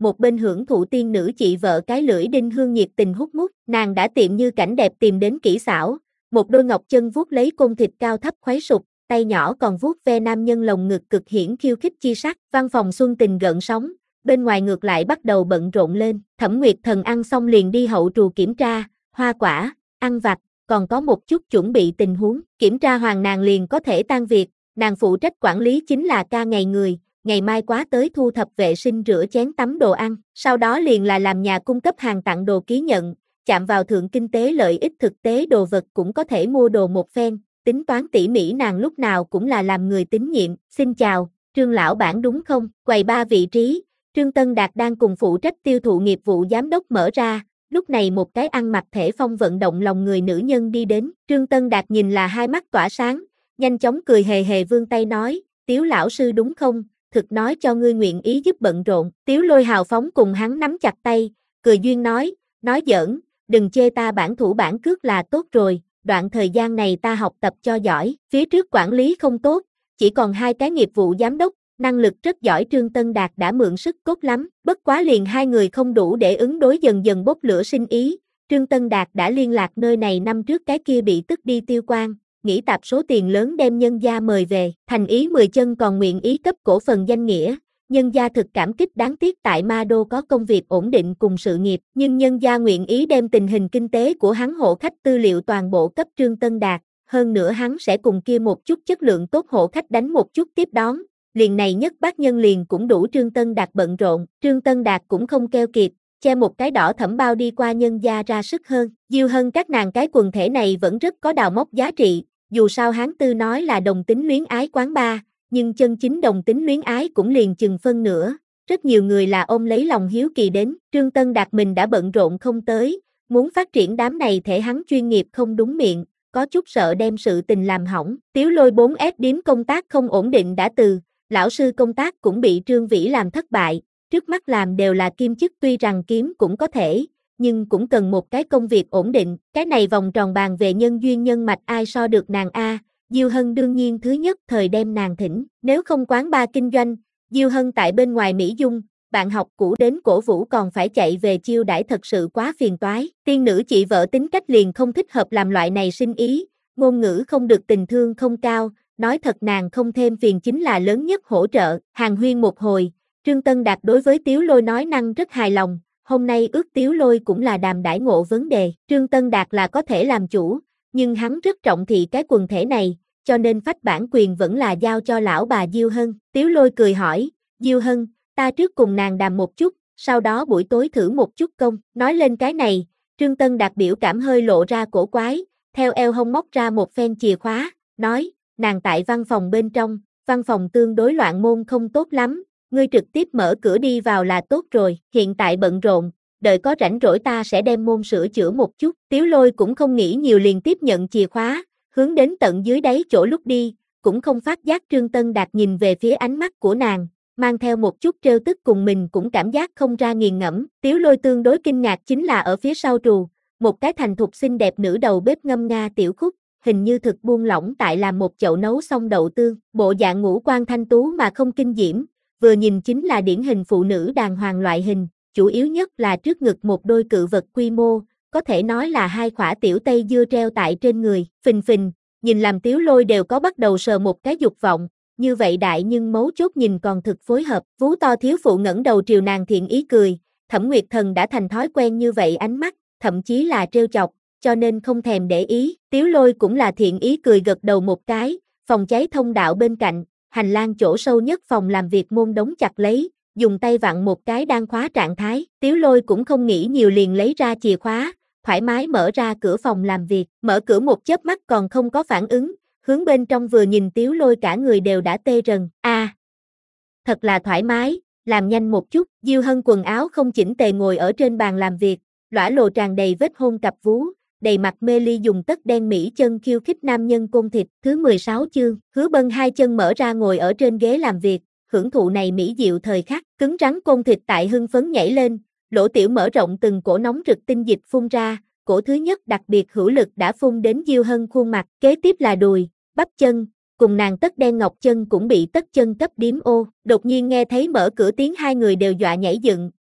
S1: một bên hưởng thụ tiên nữ chị vợ cái lưỡi đinh hương nhiệt tình hút mút, nàng đã tiệm như cảnh đẹp tìm đến kỹ xảo, một đôi ngọc chân vuốt lấy côn thịt cao thấp khuấy sụp, tay nhỏ còn vuốt ve nam nhân lồng ngực cực hiển khiêu khích chi sắc, văn phòng xuân tình gợn sóng, bên ngoài ngược lại bắt đầu bận rộn lên, Thẩm Nguyệt Thần ăn xong liền đi hậu trù kiểm tra, hoa quả, ăn vặt, còn có một chút chuẩn bị tình huống, kiểm tra hoàn nàng liền có thể tan việc, nàng phụ trách quản lý chính là ca ngày người, ngày mai quá tới thu thập vệ sinh rửa chén tắm đồ ăn, sau đó liền là làm nhà cung cấp hàng tặng đồ ký nhận, chạm vào thượng kinh tế lợi ích thực tế đồ vật cũng có thể mua đồ một phen, tính toán tỉ mỉ nàng lúc nào cũng là làm người tín nhiệm, xin chào, Trương lão bản đúng không, quầy ba vị trí, Trương Tân Đạt đang cùng phụ trách tiêu thụ nghiệp vụ giám đốc mở ra, lúc này một cái ăn mặc thể phong vận động lòng người nữ nhân đi đến, Trương Tân Đạt nhìn là hai mắt tỏa sáng, nhanh chóng cười hề hề vươn tay nói, Tiếu lão sư đúng không, thực nói cho ngươi nguyện ý giúp bận rộn, Tiếu Lôi hào phóng cùng hắn nắm chặt tay, cười duyên nói giỡn, đừng chê ta bản thủ bản cước là tốt rồi, đoạn thời gian này ta học tập cho giỏi, phía trước quản lý không tốt, chỉ còn hai cái nghiệp vụ giám đốc, năng lực rất giỏi Trương Tân Đạt đã mượn sức cốt lắm, bất quá liền hai người không đủ để ứng đối dần dần bốc lửa sinh ý, Trương Tân Đạt đã liên lạc nơi này năm trước cái kia bị tức đi tiêu quan, nghĩ tạp số tiền lớn đem nhân gia mời về, thành ý 10 chân còn nguyện ý cấp cổ phần danh nghĩa, nhân gia thực cảm kích đáng tiếc tại Ma Đô có công việc ổn định cùng sự nghiệp, nhưng nhân gia nguyện ý đem tình hình kinh tế của hắn hộ khách tư liệu toàn bộ cấp Trương Tân Đạt, hơn nữa hắn sẽ cùng kia một chút chất lượng tốt hộ khách đánh một chút tiếp đón, liền này nhất bác nhân liền cũng đủ Trương Tân Đạt bận rộn, Trương Tân Đạt cũng không keo kiệt, che một cái đỏ thẫm bao đi qua nhân gia ra sức hơn, Diêu Hân các nàng cái quần thể này vẫn rất có đào móc giá trị, dù sao Hán Tư nói là đồng tính luyến ái quán bar, nhưng chân chính đồng tính luyến ái cũng liền chừng phân nửa, rất nhiều người là ôm lấy lòng hiếu kỳ đến, Trương Tân Đạt mình đã bận rộn không tới, muốn phát triển đám này thể hắn chuyên nghiệp không đúng miệng, có chút sợ đem sự tình làm hỏng, Tiếu Lôi 4S điếm công tác không ổn định đã từ, lão sư công tác cũng bị Trương Vĩ làm thất bại, trước mắt làm đều là kim chức tuy rằng kiếm cũng có thể, nhưng cũng cần một cái công việc ổn định, cái này vòng tròn bàn về nhân duyên nhân mạch ai so được nàng a, Diêu Hân đương nhiên thứ nhất thời đem nàng thỉnh, nếu không quán bar kinh doanh, Diêu Hân tại bên ngoài Mỹ Dung, bạn học cũ đến cổ vũ còn phải chạy về chiêu đãi thật sự quá phiền toái, tiên nữ chị vợ tính cách liền không thích hợp làm loại này sinh ý, ngôn ngữ không được tình thương không cao, nói thật nàng không thêm phiền chính là lớn nhất hỗ trợ, hàng huyên một hồi, Trương Tân Đạt đối với Tiếu Lôi nói năng rất hài lòng, hôm nay ước Tiếu Lôi cũng là đàm đãi ngộ vấn đề, Trương Tân Đạt là có thể làm chủ, nhưng hắn rất trọng thị cái quần thể này, cho nên phách bản quyền vẫn là giao cho lão bà Diêu Hân, Tiếu Lôi cười hỏi, Diêu Hân, ta trước cùng nàng đàm một chút, sau đó buổi tối thử một chút công, nói lên cái này, Trương Tân Đạt biểu cảm hơi lộ ra cổ quái, theo eo hông móc ra một phen chìa khóa, nói, nàng tại văn phòng bên trong, văn phòng tương đối loạn môn không tốt lắm, ngươi trực tiếp mở cửa đi vào là tốt rồi, hiện tại bận rộn, đợi có rảnh rỗi ta sẽ đem môn sửa chữa một chút, Tiếu Lôi cũng không nghĩ nhiều liền tiếp nhận chìa khóa, hướng đến tận dưới đáy chỗ lúc đi, cũng không phát giác Trương Tân Đạt nhìn về phía ánh mắt của nàng, mang theo một chút trêu tức cùng mình cũng cảm giác không ra nghiền ngẫm, Tiếu Lôi tương đối kinh ngạc chính là ở phía sau trù, một cái thành thục xinh đẹp nữ đầu bếp ngâm nga tiểu khúc, hình như thực buông lỏng tại làm một chậu nấu xong đậu tương, bộ dạng ngũ quan thanh tú mà không kinh diễm, vừa nhìn chính là điển hình phụ nữ đàng hoàng loại hình, chủ yếu nhất là trước ngực một đôi cự vật quy mô, có thể nói là hai khỏa tiểu tây dưa treo tại trên người, phình phình, nhìn làm Tiếu Lôi đều có bắt đầu sờ một cái dục vọng, như vậy đại nhưng mấu chốt nhìn còn thực phối hợp, vú to thiếu phụ ngẩng đầu triều nàng thiện ý cười, Thẩm Nguyệt Thần đã thành thói quen như vậy ánh mắt, thậm chí là trêu chọc, cho nên không thèm để ý, Tiếu Lôi cũng là thiện ý cười gật đầu một cái, phòng cháy thông đạo bên cạnh, hành lang chỗ sâu nhất phòng làm việc môn đóng chặt lấy, dùng tay vặn một cái đang khóa trạng thái, Tiếu Lôi cũng không nghĩ nhiều liền lấy ra chìa khóa, thoải mái mở ra cửa phòng làm việc, mở cửa một chớp mắt còn không có phản ứng, hướng bên trong vừa nhìn Tiếu Lôi cả người đều đã tê rần, thật là thoải mái, làm nhanh một chút, Diêu Hân quần áo không chỉnh tề ngồi ở trên bàn làm việc, lõa lồ tràn đầy vết hôn cặp vú, đầy mặt mê ly dùng tất đen mỹ chân khiêu khích nam nhân côn thịt, thứ 16 chương, Hứa Bân hai chân mở ra ngồi ở trên ghế làm việc, hưởng thụ này mỹ diệu thời khắc, cứng rắn côn thịt tại hưng phấn nhảy lên, lỗ tiểu mở rộng từng cổ nóng rực tinh dịch phun ra, cổ thứ nhất đặc biệt hữu lực đã phun đến Diêu Hân khuôn mặt, kế tiếp là đùi, bắp chân, cùng nàng tất đen ngọc chân cũng bị tất chân cấp điếm ô, đột nhiên nghe thấy mở cửa tiếng hai người đều dọa nhảy dựng,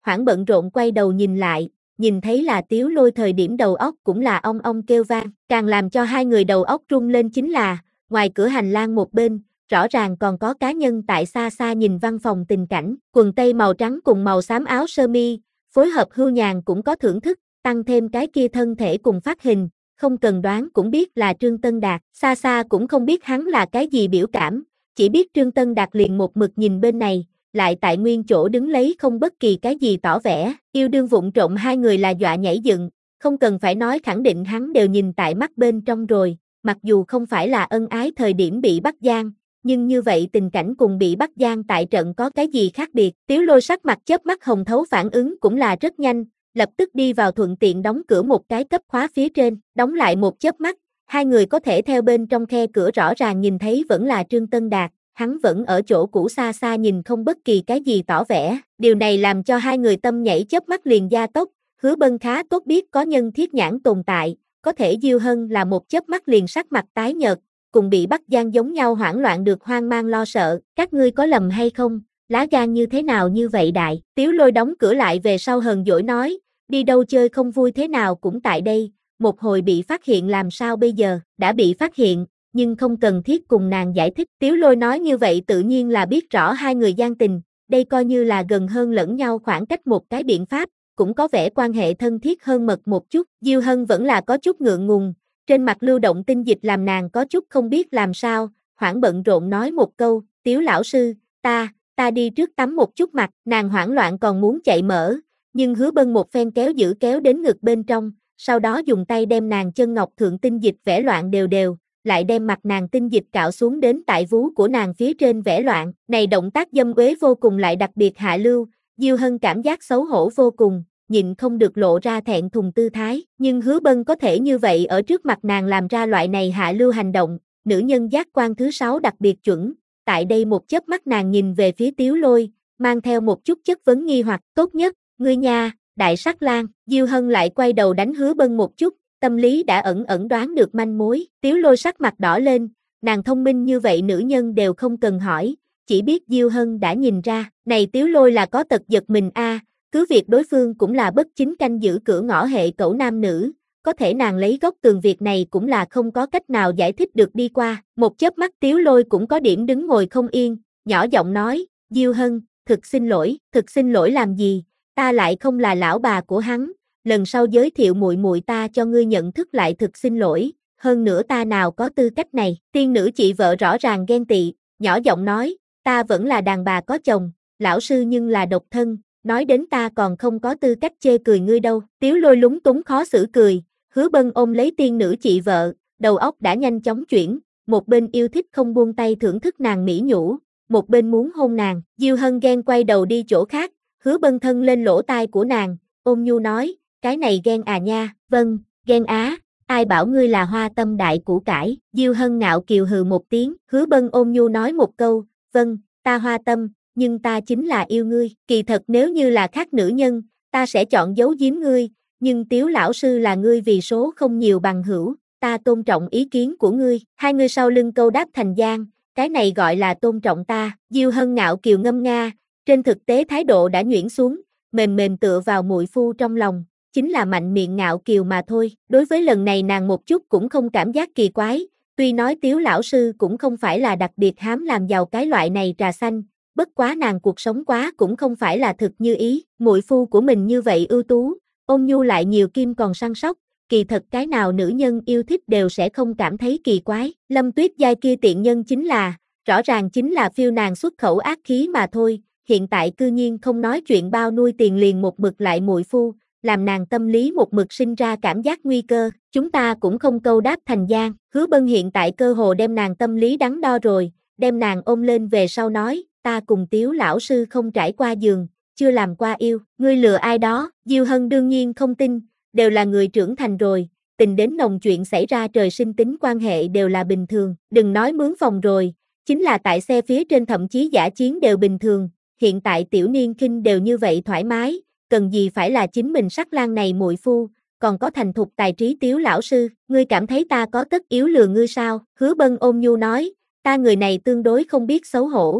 S1: Hoảng bận rộn quay đầu nhìn lại, nhìn thấy là Tiếu Lôi thời điểm đầu óc cũng là ong ong kêu vang, càng làm cho hai người đầu óc rung lên chính là, ngoài cửa hành lang một bên, rõ ràng còn có cá nhân tại xa xa nhìn văn phòng tình cảnh, quần tây màu trắng cùng màu xám áo sơ mi, phối hợp hưu nhàn cũng có thưởng thức, tăng thêm cái kia thân thể cùng phát hình, không cần đoán cũng biết là Trương Tân Đạt, xa xa cũng không biết hắn là cái gì biểu cảm, chỉ biết Trương Tân Đạt liền một mực nhìn bên này, lại tại nguyên chỗ đứng lấy không bất kỳ cái gì tỏ vẻ, yêu đương vụng trộm hai người là dọa nhảy dựng, không cần phải nói khẳng định hắn đều nhìn tại mắt bên trong rồi, mặc dù không phải là ân ái thời điểm bị bắt giam, nhưng như vậy tình cảnh cùng bị bắt giam tại trận có cái gì khác biệt, Tiếu Lôi sắc mặt chớp mắt hồng thấu phản ứng cũng là rất nhanh, lập tức đi vào thuận tiện đóng cửa một cái cấp khóa phía trên, đóng lại một chớp mắt, hai người có thể theo bên trong khe cửa rõ ràng nhìn thấy vẫn là Trương Tân Đạt, hắn vẫn ở chỗ cũ xa xa nhìn không bất kỳ cái gì tỏ vẻ, điều này làm cho hai người tâm nhảy chớp mắt liền gia tốc, Hứa Bân khá tốt biết có nhân thiết nhãn tồn tại, có thể Diêu Hân là một chớp mắt liền sắc mặt tái nhợt, cùng bị bắt giam giống nhau hoảng loạn được hoang mang lo sợ, các ngươi có lầm hay không, lá gan như thế nào như vậy đại, Tiếu Lôi đóng cửa lại về sau hờn dỗi nói, đi đâu chơi không vui thế nào cũng tại đây, một hồi bị phát hiện làm sao bây giờ, đã bị phát hiện, nhưng không cần thiết cùng nàng giải thích, Tiếu Lôi nói như vậy tự nhiên là biết rõ hai người gian tình, đây coi như là gần hơn lẫn nhau khoảng cách một cái biện pháp, cũng có vẻ quan hệ thân thiết hơn mật một chút, Diêu Hân vẫn là có chút ngượng ngùng, trên mặt lưu động tinh dịch làm nàng có chút không biết làm sao, hoảng bận rộn nói một câu, Tiếu lão sư, ta đi trước tắm một chút mặt, nàng hoảng loạn còn muốn chạy mở, nhưng Hứa Bân một phen kéo giữ kéo đến ngực bên trong, sau đó dùng tay đem nàng chân ngọc thượng tinh dịch vẽ loạn đều đều, lại đem mặt nàng tinh dịch cạo xuống đến tại vú của nàng phía trên vẽ loạn, này động tác dâm uế vô cùng lại đặc biệt hạ lưu, Diêu Hân cảm giác xấu hổ vô cùng, nhịn không được lộ ra thẹn thùng tư thái, nhưng Hứa Bân có thể như vậy ở trước mặt nàng làm ra loại này hạ lưu hành động, nữ nhân giác quan thứ 6 đặc biệt chuẩn, tại đây một chớp mắt nàng nhìn về phía Tiếu Lôi, mang theo một chút chất vấn nghi hoặc, tốt nhất, ngươi nha, đại sắc lang, Diêu Hân lại quay đầu đánh Hứa Bân một chút, tâm lý đã ẩn ẩn đoán được manh mối, Tiếu Lôi sắc mặt đỏ lên, nàng thông minh như vậy nữ nhân đều không cần hỏi, chỉ biết Diêu Hân đã nhìn ra, này Tiếu Lôi là có tật giật mình a, cứ việc đối phương cũng là bất chính canh giữ cửa ngõ hệ cẩu nam nữ, có thể nàng lấy góc tường việc này cũng là không có cách nào giải thích được đi qua, một chớp mắt Tiếu Lôi cũng có điểm đứng ngồi không yên, nhỏ giọng nói, Diêu Hân, thực xin lỗi làm gì, ta lại không là lão bà của hắn, lần sau giới thiệu muội muội ta cho ngươi nhận thức lại thực xin lỗi, hơn nữa ta nào có tư cách này, tiên nữ chị vợ rõ ràng ghen tị, nhỏ giọng nói, ta vẫn là đàn bà có chồng, lão sư nhưng là độc thân, nói đến ta còn không có tư cách chê cười ngươi đâu, Tiếu Lôi lúng túng khó xử cười, Hứa Bân ôm lấy tiên nữ chị vợ, đầu óc đã nhanh chóng chuyển, một bên yêu thích không buông tay thưởng thức nàng mỹ nhũ, một bên muốn hôn nàng, Diêu Hân ghen quay đầu đi chỗ khác, Hứa Bân thân lên lỗ tai của nàng, ôm nhu nói, cái này ghen à nha, vâng, ghen á, ai bảo ngươi là hoa tâm đại củ cải, Diêu Hân ngạo kiều hừ một tiếng, Hứa Bân ôm nhu nói một câu, vâng, ta hoa tâm, nhưng ta chính là yêu ngươi, kỳ thật nếu như là khác nữ nhân, ta sẽ chọn giấu giếm ngươi, nhưng Tiếu lão sư là ngươi vì số không nhiều bằng hữu, ta tôn trọng ý kiến của ngươi, hai người sau lưng câu đáp thành giang, cái này gọi là tôn trọng ta, Diêu Hân ngạo kiều ngâm nga, trên thực tế thái độ đã nhuyễn xuống, mềm mềm tựa vào muội phu trong lòng, chính là mạnh miệng ngạo kiều mà thôi, đối với lần này nàng một chút cũng không cảm giác kỳ quái, tuy nói Tiếu lão sư cũng không phải là đặc biệt hám làm giàu cái loại này trà xanh, bất quá nàng cuộc sống quá cũng không phải là thực như ý, muội phu của mình như vậy ưu tú, ôn nhu lại nhiều kim còn săn sóc, kỳ thật cái nào nữ nhân yêu thích đều sẽ không cảm thấy kỳ quái, Lâm Tuyết Giai kia tiện nhân rõ ràng chính là phiêu nàng xuất khẩu ác khí mà thôi, hiện tại cư nhiên không nói chuyện bao nuôi tiền liền một mực lại muội phu, làm nàng tâm lý một mực sinh ra cảm giác nguy cơ, chúng ta cũng không câu đáp thành giang, Hứa Bân hiện tại cơ hồ đem nàng tâm lý đắn đo rồi, đem nàng ôm lên về sau nói, ta cùng Tiếu lão sư không trải qua giường, chưa làm qua yêu, ngươi lừa ai đó, Diêu Hân đương nhiên không tin, đều là người trưởng thành rồi, tình đến nồng chuyện xảy ra trời sinh tính quan hệ đều là bình thường, đừng nói mướn phòng rồi, chính là tại xe phía trên thậm chí dã chiến đều bình thường, hiện tại tiểu niên khinh đều như vậy thoải mái, cần gì phải là chính mình sắc lang này muội phu, còn có thành thục tài trí Tiếu lão sư, ngươi cảm thấy ta có tất yếu lừa ngươi sao, Hứa Bân ôm nhu nói, ta người này tương đối không biết xấu hổ,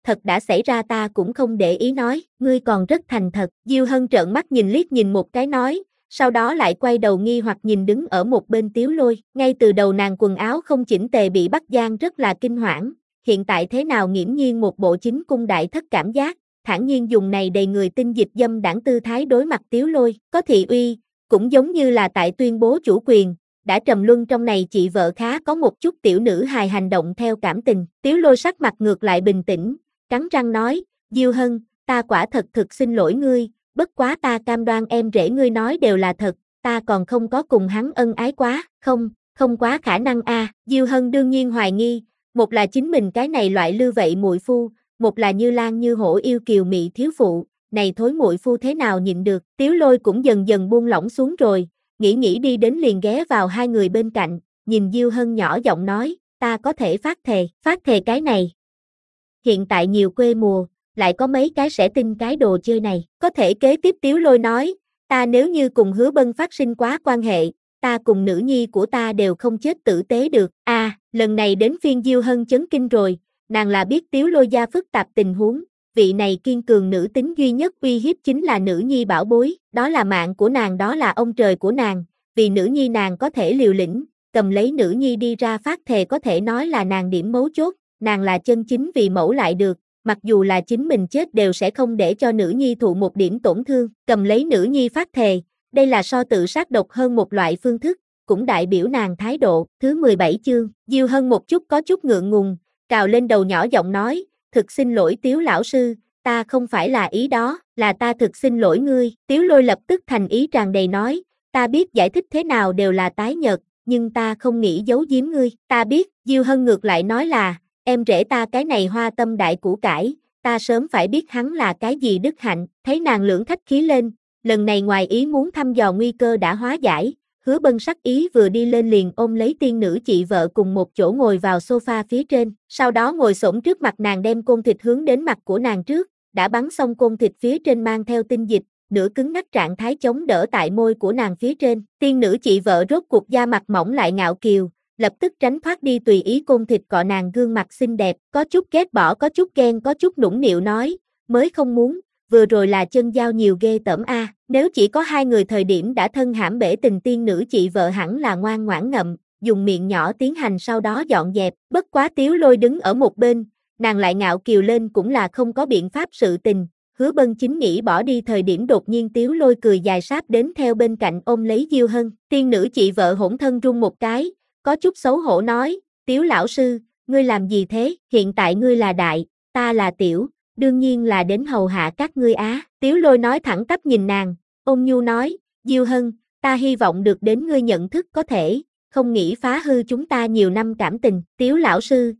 S1: thật đã xảy ra ta cũng không để ý nói, ngươi còn rất thành thật. Diêu Hân trợn mắt nhìn liếc nhìn một cái nói, sau đó lại quay đầu nghi hoặc nhìn đứng ở một bên Tiếu Lôi. Ngay từ đầu nàng quần áo không chỉnh tề bị bắt gian rất là kinh hoảng, hiện tại thế nào nghiễm nhiên một bộ chính cung đại thất cảm giác, thản nhiên dùng này đầy người tinh dịch dâm đảng tư thái đối mặt Tiếu Lôi, có thị uy, cũng giống như là tại tuyên bố chủ quyền. Đã trầm luân trong này chị vợ khá có một chút tiểu nữ hài hành động theo cảm tình. Tiếu Lôi sắc mặt ngược lại bình tĩnh, cắn răng nói, Diêu Hân, ta quả thật thực xin lỗi ngươi, bất quá ta cam đoan em rể ngươi nói đều là thật, ta còn không có cùng hắn ân ái quá, không quá khả năng a. Diêu Hân đương nhiên hoài nghi, một là chính mình cái này loại lưu vậy muội phu, một là như lan như hổ yêu kiều mị thiếu phụ, này thối muội phu thế nào nhịn được. Tiếu Lôi cũng dần dần buông lỏng xuống rồi, nghĩ đi đến liền ghé vào hai người bên cạnh, nhìn Diêu Hân nhỏ giọng nói, ta có thể phát thề cái này. Hiện tại nhiều quê mùa, lại có mấy cái sẽ tin cái đồ chơi này, có thể kế tiếp Tiếu Lôi nói, ta nếu như cùng Hứa Bân phát sinh quá quan hệ, ta cùng nữ nhi của ta đều không chết tử tế được. Lần này đến phiên Diêu Hân chấn kinh rồi, nàng là biết Tiếu Lôi gia phức tạp tình huống, vị này kiên cường nữ tính duy nhất uy hiếp chính là nữ nhi bảo bối, đó là mạng của nàng, đó là ông trời của nàng, vì nữ nhi nàng có thể liều lĩnh, cầm lấy nữ nhi đi ra phát thề có thể nói là nàng điểm mấu chốt, nàng là chân chính vì mẫu lại được, mặc dù là chính mình chết đều sẽ không để cho nữ nhi thụ một điểm tổn thương, cầm lấy nữ nhi phát thề, đây là so tự sát độc hơn một loại phương thức, cũng đại biểu nàng thái độ. Thứ 17 chương, Diêu Hân một chút có chút ngượng ngùng, cào lên đầu nhỏ giọng nói, thực xin lỗi Tiếu lão sư, ta không phải là ý đó, là ta thực xin lỗi ngươi. Tiếu Lôi lập tức thành ý tràn đầy nói, ta biết giải thích thế nào đều là tái nhợt, nhưng ta không nghĩ giấu giếm ngươi, ta biết. Diêu Hân ngược lại nói là, em rể ta cái này hoa tâm đại củ cải, ta sớm phải biết hắn là cái gì đức hạnh. Thấy nàng lưỡng khách khí lên, lần này ngoài ý muốn thăm dò nguy cơ đã hóa giải, Hứa Bân sắc ý vừa đi lên liền ôm lấy tiên nữ chị vợ cùng một chỗ ngồi vào sofa phía trên, sau đó ngồi xổm trước mặt nàng đem côn thịt hướng đến mặt của nàng trước, đã bắn xong côn thịt phía trên mang theo tinh dịch, nửa cứng ngắc trạng thái chống đỡ tại môi của nàng phía trên. Tiên nữ chị vợ rốt cuộc da mặt mỏng lại ngạo kiều, lập tức tránh thoát đi tùy ý côn thịt cọ nàng gương mặt xinh đẹp, có chút ghét bỏ có chút ghen có chút nũng nịu nói, mới không muốn, vừa rồi là chân giao nhiều ghê tởm a. Nếu chỉ có hai người thời điểm đã thân hãm bể tình, tiên nữ chị vợ hẳn là ngoan ngoãn ngậm, dùng miệng nhỏ tiến hành sau đó dọn dẹp, bất quá Tiếu Lôi đứng ở một bên, nàng lại ngạo kiều lên cũng là không có biện pháp sự tình. Hứa Bân chính nghĩ bỏ đi thời điểm đột nhiên Tiếu Lôi cười dài sáp đến theo bên cạnh ôm lấy Diêu Hân, tiên nữ chị vợ hỗn thân run một cái, có chút xấu hổ nói, Tiếu lão sư, ngươi làm gì thế, hiện tại ngươi là đại, ta là tiểu, đương nhiên là đến hầu hạ các ngươi á. Tiếu Lôi nói thẳng tắp nhìn nàng, ôn nhu nói, Diêu Hân, ta hy vọng được đến ngươi nhận thức có thể, không nghĩ phá hư chúng ta nhiều năm cảm tình. Tiếu lão sư,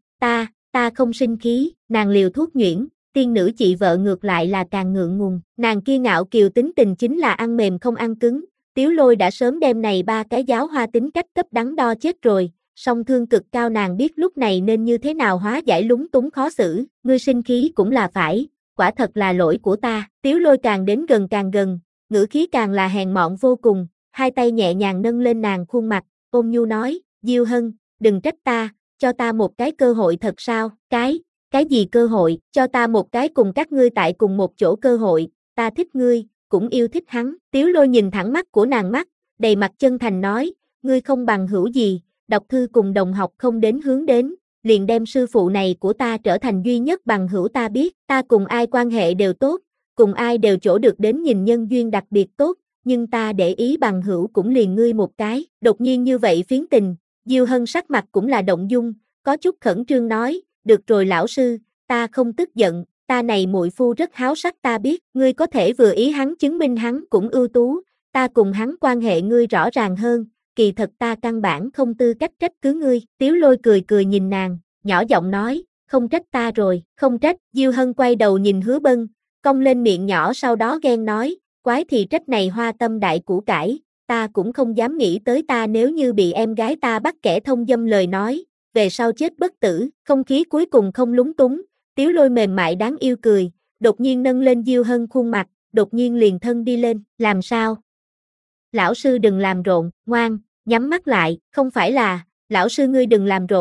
S1: ta không sinh khí, nàng liều thuốc nhuyễn, tiên nữ chị vợ ngược lại là càng ngượng ngùng, nàng kia ngạo kiều tính tình chính là ăn mềm không ăn cứng, Tiếu Lôi đã sớm đem này ba cái giáo hoa tính cách cấp đắn đo chết rồi, song thương cực cao nàng biết lúc này nên như thế nào hóa giải lúng túng khó xử, ngươi sinh khí cũng là phải, quả thật là lỗi của ta. Tiếu Lôi càng đến gần càng gần, ngữ khí càng là hèn mọn vô cùng, hai tay nhẹ nhàng nâng lên nàng khuôn mặt, ôn nhu nói, Diêu Hân, đừng trách ta, cho ta một cái cơ hội thật sao, cái gì cơ hội, cho ta một cái cùng các ngươi tại cùng một chỗ cơ hội, ta thích ngươi, cũng yêu thích hắn. Tiếu Lôi nhìn thẳng mắt của nàng mắt, đầy mặt chân thành nói, ngươi không bằng hữu gì, đọc thư cùng đồng học không đến hướng đến, liền đem sư phụ này của ta trở thành duy nhất bằng hữu. Ta biết, ta cùng ai quan hệ đều tốt, cùng ai đều chỗ được đến nhìn nhân duyên đặc biệt tốt, nhưng ta để ý bằng hữu cũng liền ngươi một cái. Đột nhiên như vậy phiến tình, Diêu Hân sắc mặt cũng là động dung, có chút khẩn trương nói, được rồi lão sư, ta không tức giận, ta này muội phu rất háo sắc, ta biết, ngươi có thể vừa ý hắn chứng minh hắn cũng ưu tú, ta cùng hắn quan hệ ngươi rõ ràng hơn, kỳ thật ta căn bản không tư cách trách cứ ngươi. Tiếu Lôi cười cười nhìn nàng, nhỏ giọng nói, không trách ta rồi, không trách. Diêu Hân quay đầu nhìn Hứa Bân, cong lên miệng nhỏ sau đó ghen nói, quái thì trách này hoa tâm đại củ cải, ta cũng không dám nghĩ tới ta nếu như bị em gái ta bắt kẻ thông dâm lời nói, về sau chết bất tử. Không khí cuối cùng không lúng túng, Tiếu Lôi mềm mại đáng yêu cười, đột nhiên nâng lên Diêu Hân khuôn mặt, đột nhiên liền thân đi lên, làm sao? Lão sư đừng làm rộn, ngoan, nhắm mắt lại, không phải là, lão sư ngươi đừng làm rộn,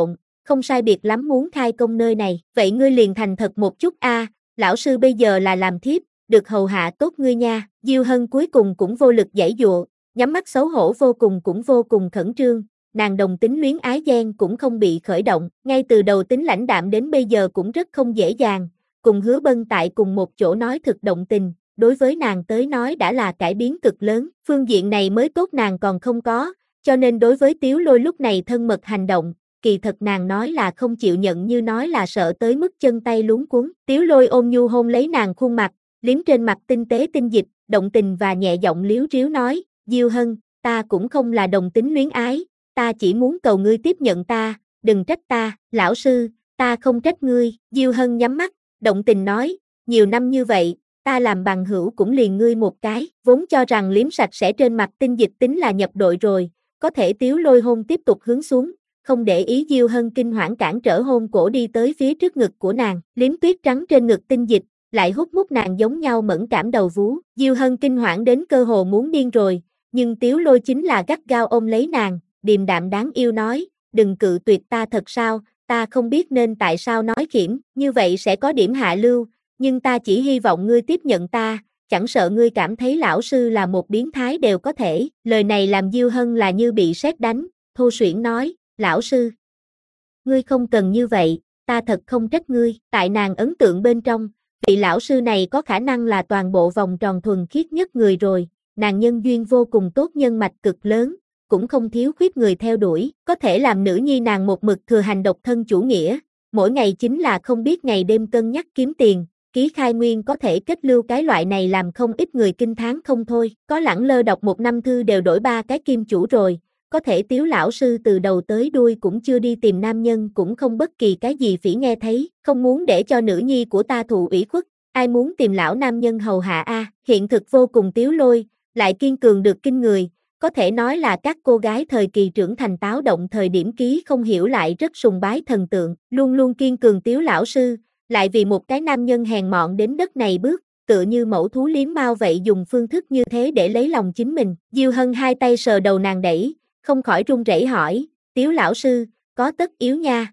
S1: không sai biệt lắm muốn khai công nơi này, vậy ngươi liền thành thật một chút a, lão sư bây giờ là làm thiếp, được hầu hạ tốt ngươi nha, Diêu Hân cuối cùng cũng vô lực giãy dụa, nhắm mắt xấu hổ vô cùng cũng vô cùng khẩn trương, nàng đồng tính luyến ái ghen cũng không bị khởi động, ngay từ đầu tính lãnh đạm đến bây giờ cũng rất không dễ dàng, cùng Hứa Bân tại cùng một chỗ nói thực động tình, đối với nàng tới nói đã là cải biến cực lớn, phương diện này mới tốt nàng còn không có, cho nên đối với Tiếu Lôi lúc này thân mật hành động, kỳ thật nàng nói là không chịu nhận như nói là sợ tới mức chân tay luống cuống, Tiếu Lôi ôm nhu hôn lấy nàng khuôn mặt, liếm trên mặt tinh tế tinh dịch, động tình và nhẹ giọng liếu riếu nói, Diêu Hân, ta cũng không là đồng tính luyến ái, ta chỉ muốn cầu ngươi tiếp nhận ta, đừng trách ta, lão sư, ta không trách ngươi, Diêu Hân nhắm mắt, động tình nói, nhiều năm như vậy, ta làm bằng hữu cũng liền ngươi một cái, vốn cho rằng liếm sạch sẽ trên mặt tinh dịch tính là nhập đội rồi, có thể Tiếu Lôi hôn tiếp tục hướng xuống, không để ý Diêu Hân kinh hoảng cản trở hôn cổ đi tới phía trước ngực của nàng, liếm tuyết trắng trên ngực tinh dịch, lại hút mút nàng giống nhau mẫn cảm đầu vú, Diêu Hân kinh hoảng đến cơ hồ muốn điên rồi, nhưng Tiếu Lôi chính là gắt gao ôm lấy nàng, điềm đạm đáng yêu nói, đừng cự tuyệt ta thật sao, ta không biết nên tại sao nói khiểm, như vậy sẽ có điểm hạ lưu, nhưng ta chỉ hy vọng ngươi tiếp nhận ta, chẳng sợ ngươi cảm thấy lão sư là một biến thái đều có thể, lời này làm Diêu Hân là như bị sét đánh, thô suyễn nói, lão sư, ngươi không cần như vậy, ta thật không trách ngươi, tại nàng ấn tượng bên trong, vị lão sư này có khả năng là toàn bộ vòng tròn thuần khiết nhất người rồi, nàng nhân duyên vô cùng tốt, nhân mạch cực lớn, cũng không thiếu khuyết người theo đuổi, có thể làm nữ nhi nàng một mực thừa hành độc thân chủ nghĩa, mỗi ngày chính là không biết ngày đêm cân nhắc kiếm tiền, ký khai nguyên có thể kết lưu cái loại này làm không ít người kinh thán không thôi, có lẳng lơ đọc một năm thư đều đổi 3 cái kim chủ rồi, có thể Tiếu lão sư từ đầu tới đuôi cũng chưa đi tìm nam nhân cũng không bất kỳ cái gì phỉ nghe thấy, không muốn để cho nữ nhi của ta thụ ủy khuất, ai muốn tìm lão nam nhân hầu hạ a, hiện thực vô cùng Tiếu Lôi, lại kiên cường được kinh người, có thể nói là các cô gái thời kỳ trưởng thành táo động thời điểm ký không hiểu lại rất sùng bái thần tượng, luôn luôn kiên cường Tiếu lão sư, lại vì một cái nam nhân hèn mọn đến đất này bước, tựa như mẫu thú liếm mau vậy dùng phương thức như thế để lấy lòng chính mình. Diêu Hân hai tay sờ đầu nàng đẩy, không khỏi run rẩy hỏi, Tiếu lão sư, có tất yếu nha.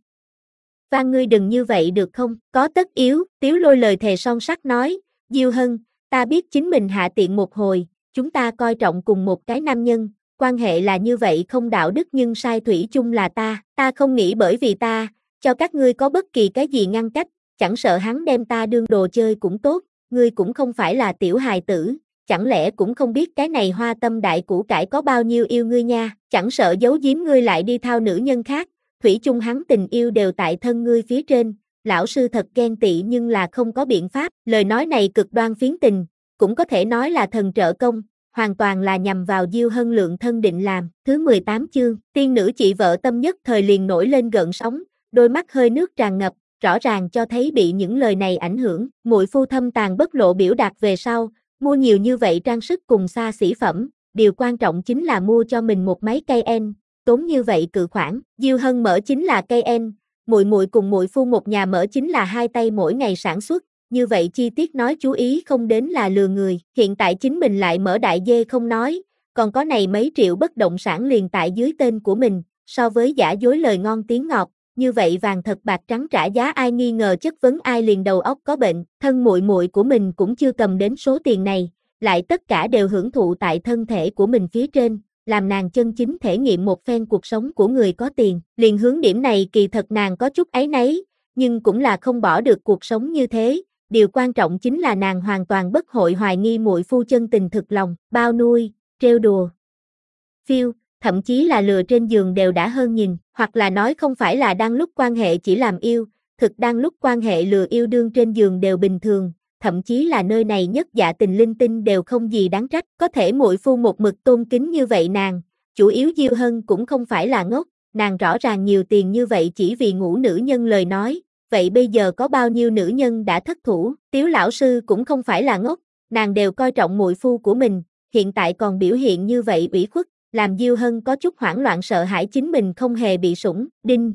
S1: Van ngươi đừng như vậy được không, có tất yếu, Tiếu Lôi lời thề son sắt nói, Diêu Hân, ta biết chính mình hạ tiện một hồi, chúng ta coi trọng cùng một cái nam nhân, quan hệ là như vậy không đạo đức nhưng sai thủy chung là ta không nghĩ bởi vì ta, cho các ngươi có bất kỳ cái gì ngăn cách, chẳng sợ hắn đem ta đương đồ chơi cũng tốt, ngươi cũng không phải là tiểu hài tử, chẳng lẽ cũng không biết cái này hoa tâm đại củ cải có bao nhiêu yêu ngươi nha, chẳng sợ giấu giếm ngươi lại đi thao nữ nhân khác, thủy chung hắn tình yêu đều tại thân ngươi phía trên, lão sư thật ghen tị nhưng là không có biện pháp, lời nói này cực đoan phiến tình, cũng có thể nói là thần trợ công, hoàn toàn là nhằm vào Diêu Hân lượng thân định làm. Thứ 18 chương, tiên nữ chị vợ tâm nhất thời liền nổi lên gợn sóng, đôi mắt hơi nước tràn ngập, rõ ràng cho thấy bị những lời này ảnh hưởng. Muội phu thâm tàn bất lộ biểu đạt về sau, mua nhiều như vậy trang sức cùng xa xỉ phẩm, điều quan trọng chính là mua cho mình một máy cây en, tốn như vậy cự khoản. Diêu Hân mở chính là cây en, muội cùng muội phu một nhà mở chính là hai tay mỗi ngày sản xuất. Như vậy chi tiết nói chú ý không đến là lừa người, hiện tại chính mình lại mở đại dê không nói, còn có này mấy triệu bất động sản liền tại dưới tên của mình, so với giả dối lời ngon tiếng ngọt, như vậy vàng thật bạc trắng trả giá ai nghi ngờ chất vấn ai liền đầu óc có bệnh, thân muội của mình cũng chưa cầm đến số tiền này, lại tất cả đều hưởng thụ tại thân thể của mình phía trên, làm nàng chân chính thể nghiệm một phen cuộc sống của người có tiền, liền hướng điểm này kỳ thật nàng có chút áy náy, nhưng cũng là không bỏ được cuộc sống như thế. Điều quan trọng chính là nàng hoàn toàn bất hội hoài nghi muội phu chân tình thực lòng, bao nuôi, trêu đùa, phiêu, thậm chí là lừa trên giường đều đã hơn nhìn, hoặc là nói không phải là đang lúc quan hệ chỉ làm yêu, thực đang lúc quan hệ lừa yêu đương trên giường đều bình thường, thậm chí là nơi này nhất dạ tình linh tinh đều không gì đáng trách, có thể muội phu một mực tôn kính như vậy nàng, chủ yếu Diêu Hân cũng không phải là ngốc, nàng rõ ràng nhiều tiền như vậy chỉ vì ngủ nữ nhân lời nói. Vậy bây giờ có bao nhiêu nữ nhân đã thất thủ, Tiếu lão sư cũng không phải là ngốc, nàng đều coi trọng muội phu của mình, hiện tại còn biểu hiện như vậy ủy khuất, làm Diêu Hân có chút hoảng loạn sợ hãi chính mình không hề bị sủng, đinh.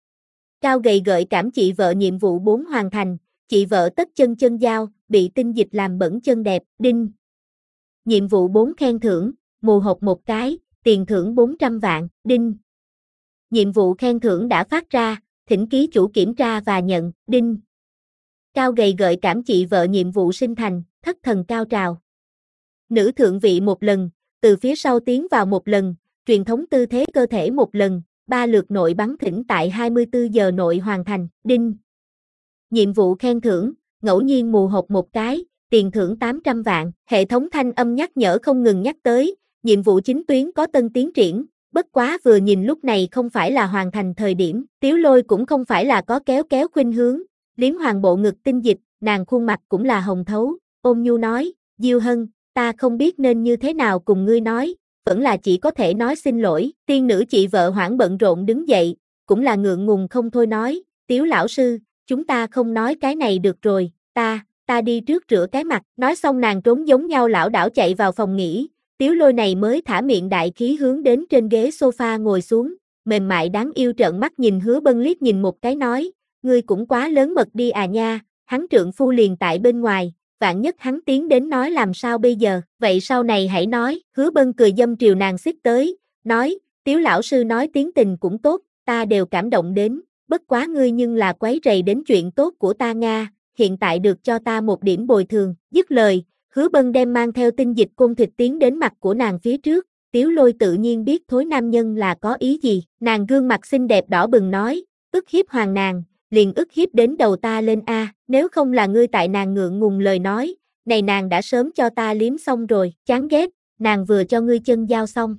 S1: Cao gầy gợi cảm chị vợ nhiệm vụ 4 hoàn thành, chị vợ tất chân chân dao, bị tinh dịch làm bẩn chân đẹp, đinh. Nhiệm vụ 4 khen thưởng, mù hộp một cái, tiền thưởng 400 vạn, đinh. Nhiệm vụ khen thưởng đã phát ra, thỉnh ký chủ kiểm tra và nhận, đinh. Cao gầy gợi cảm chị vợ nhiệm vụ sinh thành, thất thần cao trào. Nữ thượng vị một lần, từ phía sau tiến vào một lần, truyền thống tư thế cơ thể một lần, 3 lượt nội bắn thỉnh tại 24 giờ nội hoàn thành, đinh. Nhiệm vụ khen thưởng, ngẫu nhiên mù hộp một cái, tiền thưởng 800 vạn, hệ thống thanh âm nhắc nhở không ngừng nhắc tới, nhiệm vụ chính tuyến có tân tiến triển, bất quá vừa nhìn lúc này không phải là hoàn thành thời điểm, Tiếu Lôi cũng không phải là có kéo kéo khuynh hướng, liếm hoàng bộ ngực tinh dịch, nàng khuôn mặt cũng là hồng thấu, ôn nhu nói, Diêu Hân, ta không biết nên như thế nào cùng ngươi nói, vẫn là chỉ có thể nói xin lỗi, tiên nữ chị vợ hoảng bận rộn đứng dậy, cũng là ngượng ngùng không thôi nói, Tiếu lão sư, chúng ta không nói cái này được rồi, ta đi trước rửa cái mặt, nói xong nàng trốn giống nhau lảo đảo chạy vào phòng nghỉ, Tiếu Lôi này mới thả miệng đại khí hướng đến trên ghế sofa ngồi xuống, mềm mại đáng yêu trợn mắt nhìn Hứa Bân liếc nhìn một cái nói, ngươi cũng quá lớn mật đi à nha, hắn trượng phu liền tại bên ngoài, vạn nhất hắn tiến đến nói làm sao bây giờ, vậy sau này hãy nói, Hứa Bân cười dâm triều nàng xích tới, nói, Tiếu lão sư nói tiếng tình cũng tốt, ta đều cảm động đến, bất quá ngươi nhưng là quấy rầy đến chuyện tốt của ta Nga, hiện tại được cho ta một điểm bồi thường, dứt lời, Hứa Bân đem mang theo tinh dịch côn thịt tiến đến mặt của nàng phía trước, Tiếu Lôi tự nhiên biết thối nam nhân là có ý gì, nàng gương mặt xinh đẹp đỏ bừng nói, ức hiếp hoàng nàng, liền ức hiếp đến đầu ta lên a, nếu không là ngươi tại nàng ngượng ngùng lời nói, này nàng đã sớm cho ta liếm xong rồi, chán ghét, nàng vừa cho ngươi chân giao xong.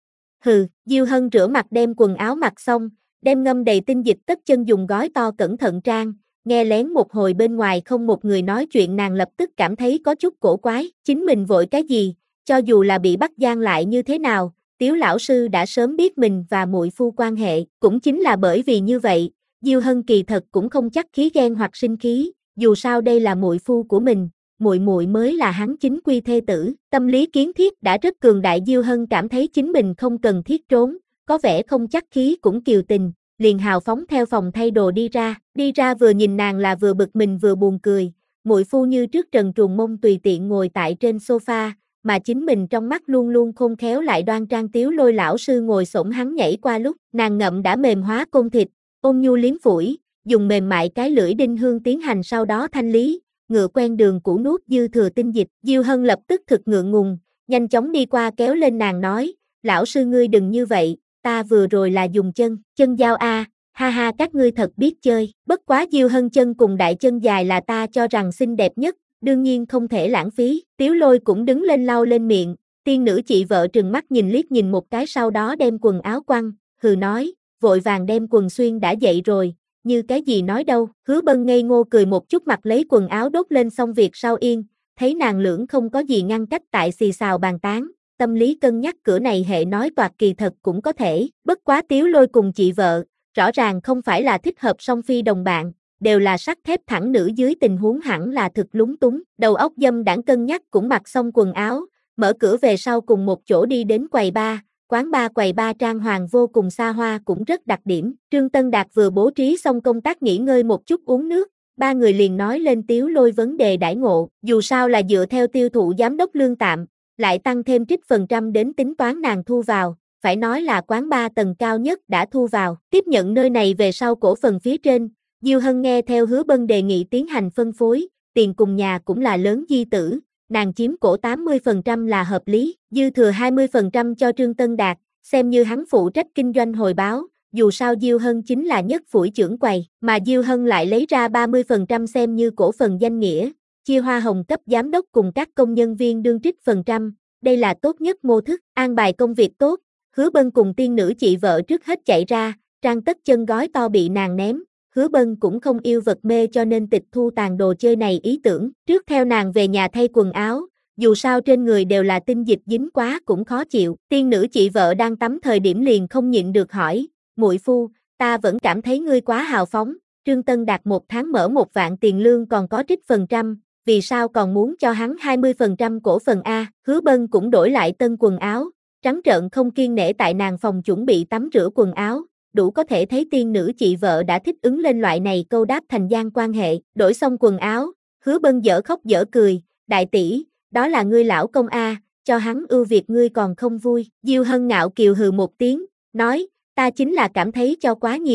S1: Hừ, Diêu Hân rửa mặt đem quần áo mặc xong, đem ngâm đầy tinh dịch tất chân dùng gói to cẩn thận trang, nghe lén một hồi bên ngoài không một người nói chuyện nàng lập tức cảm thấy có chút cổ quái, chính mình vội cái gì, cho dù là bị bắt gian lại như thế nào, Tiếu lão sư đã sớm biết mình và muội phu quan hệ, cũng chính là bởi vì như vậy, Diêu Hân kỳ thật cũng không chắc khí ghen hoặc sinh khí, dù sao đây là muội phu của mình, muội muội mới là hắn chính quy thê tử, tâm lý kiến thiết đã rất cường đại, Diêu Hân cảm thấy chính mình không cần thiết trốn, có vẻ không chắc khí cũng kiều tình, liền hào phóng theo phòng thay đồ đi ra vừa nhìn nàng là vừa bực mình vừa buồn cười, muội phu như trước trần truồng mông tùy tiện ngồi tại trên sofa, mà chính mình trong mắt luôn luôn khôn khéo lại đoan trang. Tiếu Lôi lão sư ngồi xổm hắn nhảy qua lúc, nàng ngậm đã mềm hóa côn thịt, ôn nhu liếm phủi, dùng mềm mại cái lưỡi đinh hương tiến hành sau đó thanh lý, ngựa quen đường cũ nuốt dư thừa tinh dịch. Diêu Hân lập tức thực ngượng ngùng, nhanh chóng đi qua kéo lên nàng nói, lão sư ngươi đừng như vậy, ta vừa rồi là dùng chân dao a, ha ha các ngươi thật biết chơi, bất quá Diêu Hân chân cùng đại chân dài là ta cho rằng xinh đẹp nhất, đương nhiên không thể lãng phí, Tiếu Lôi cũng đứng lên lau lên miệng, tiên nữ chị vợ trừng mắt nhìn liếc nhìn một cái sau đó đem quần áo quăng, hừ nói, vội vàng đem quần xuyên đã dậy rồi, như cái gì nói đâu, Hứa Bân ngây ngô cười một chút mặc lấy quần áo đốt lên xong việc sau yên, thấy nàng lưỡng không có gì ngăn cách tại xì xào bàn tán, tâm lý cân nhắc cửa này hệ nói toạc kỳ thật cũng có thể, bất quá Tiếu Lôi cùng chị vợ, rõ ràng không phải là thích hợp song phi đồng bạn, đều là sắt thép thẳng nữ dưới tình huống hẳn là thực lúng túng, đầu óc dâm đãng cân nhắc cũng mặc xong quần áo, mở cửa về sau cùng một chỗ đi đến quầy bar. Quầy bar trang hoàng vô cùng xa hoa cũng rất đặc điểm, Trương Tân Đạt vừa bố trí xong công tác nghỉ ngơi một chút uống nước, ba người liền nói lên Tiếu Lôi vấn đề đãi ngộ, dù sao là dựa theo tiêu thụ giám đốc lương tạm, lại tăng thêm trích phần trăm đến tính toán nàng thu vào, phải nói là quán bar tầng cao nhất đã thu vào, tiếp nhận nơi này về sau cổ phần phía trên, Diêu Hân nghe theo Hứa Bân đề nghị tiến hành phân phối, tiền cùng nhà cũng là lớn di tử. Nàng chiếm cổ 80% là hợp lý, dư thừa 20% cho Trương Tân Đạt, xem như hắn phụ trách kinh doanh hồi báo, dù sao Diêu Hân chính là nhất phủi trưởng quầy, mà Diêu Hân lại lấy ra 30% xem như cổ phần danh nghĩa, chia hoa hồng cấp giám đốc cùng các công nhân viên đương trích phần trăm, đây là tốt nhất mô thức, an bài công việc tốt, Hứa Bân cùng tiên nữ chị vợ trước hết chạy ra, trang tất chân gói to bị nàng ném. Hứa Bân cũng không yêu vật mê cho nên tịch thu tàn đồ chơi này ý tưởng, trước theo nàng về nhà thay quần áo, dù sao trên người đều là tinh dịch dính quá cũng khó chịu, tiên nữ chị vợ đang tắm thời điểm liền không nhịn được hỏi, muội phu, ta vẫn cảm thấy ngươi quá hào phóng, Trương Tân Đạt một tháng mở 1 vạn tiền lương còn có trích phần trăm, vì sao còn muốn cho hắn 20% cổ phần A, Hứa Bân cũng đổi lại tân quần áo, trắng trợn không kiêng nể tại nàng phòng chuẩn bị tắm rửa quần áo. Đủ có thể thấy tiên nữ chị vợ đã thích ứng lên loại này câu đáp thành gian quan hệ, đổi xong quần áo, Hứa Bân dở khóc dở cười, đại tỷ, đó là ngươi lão công A, cho hắn ưu việt ngươi còn không vui, Diêu Hân ngạo kiều hừ một tiếng, nói, ta chính là cảm thấy cho quá nhiều,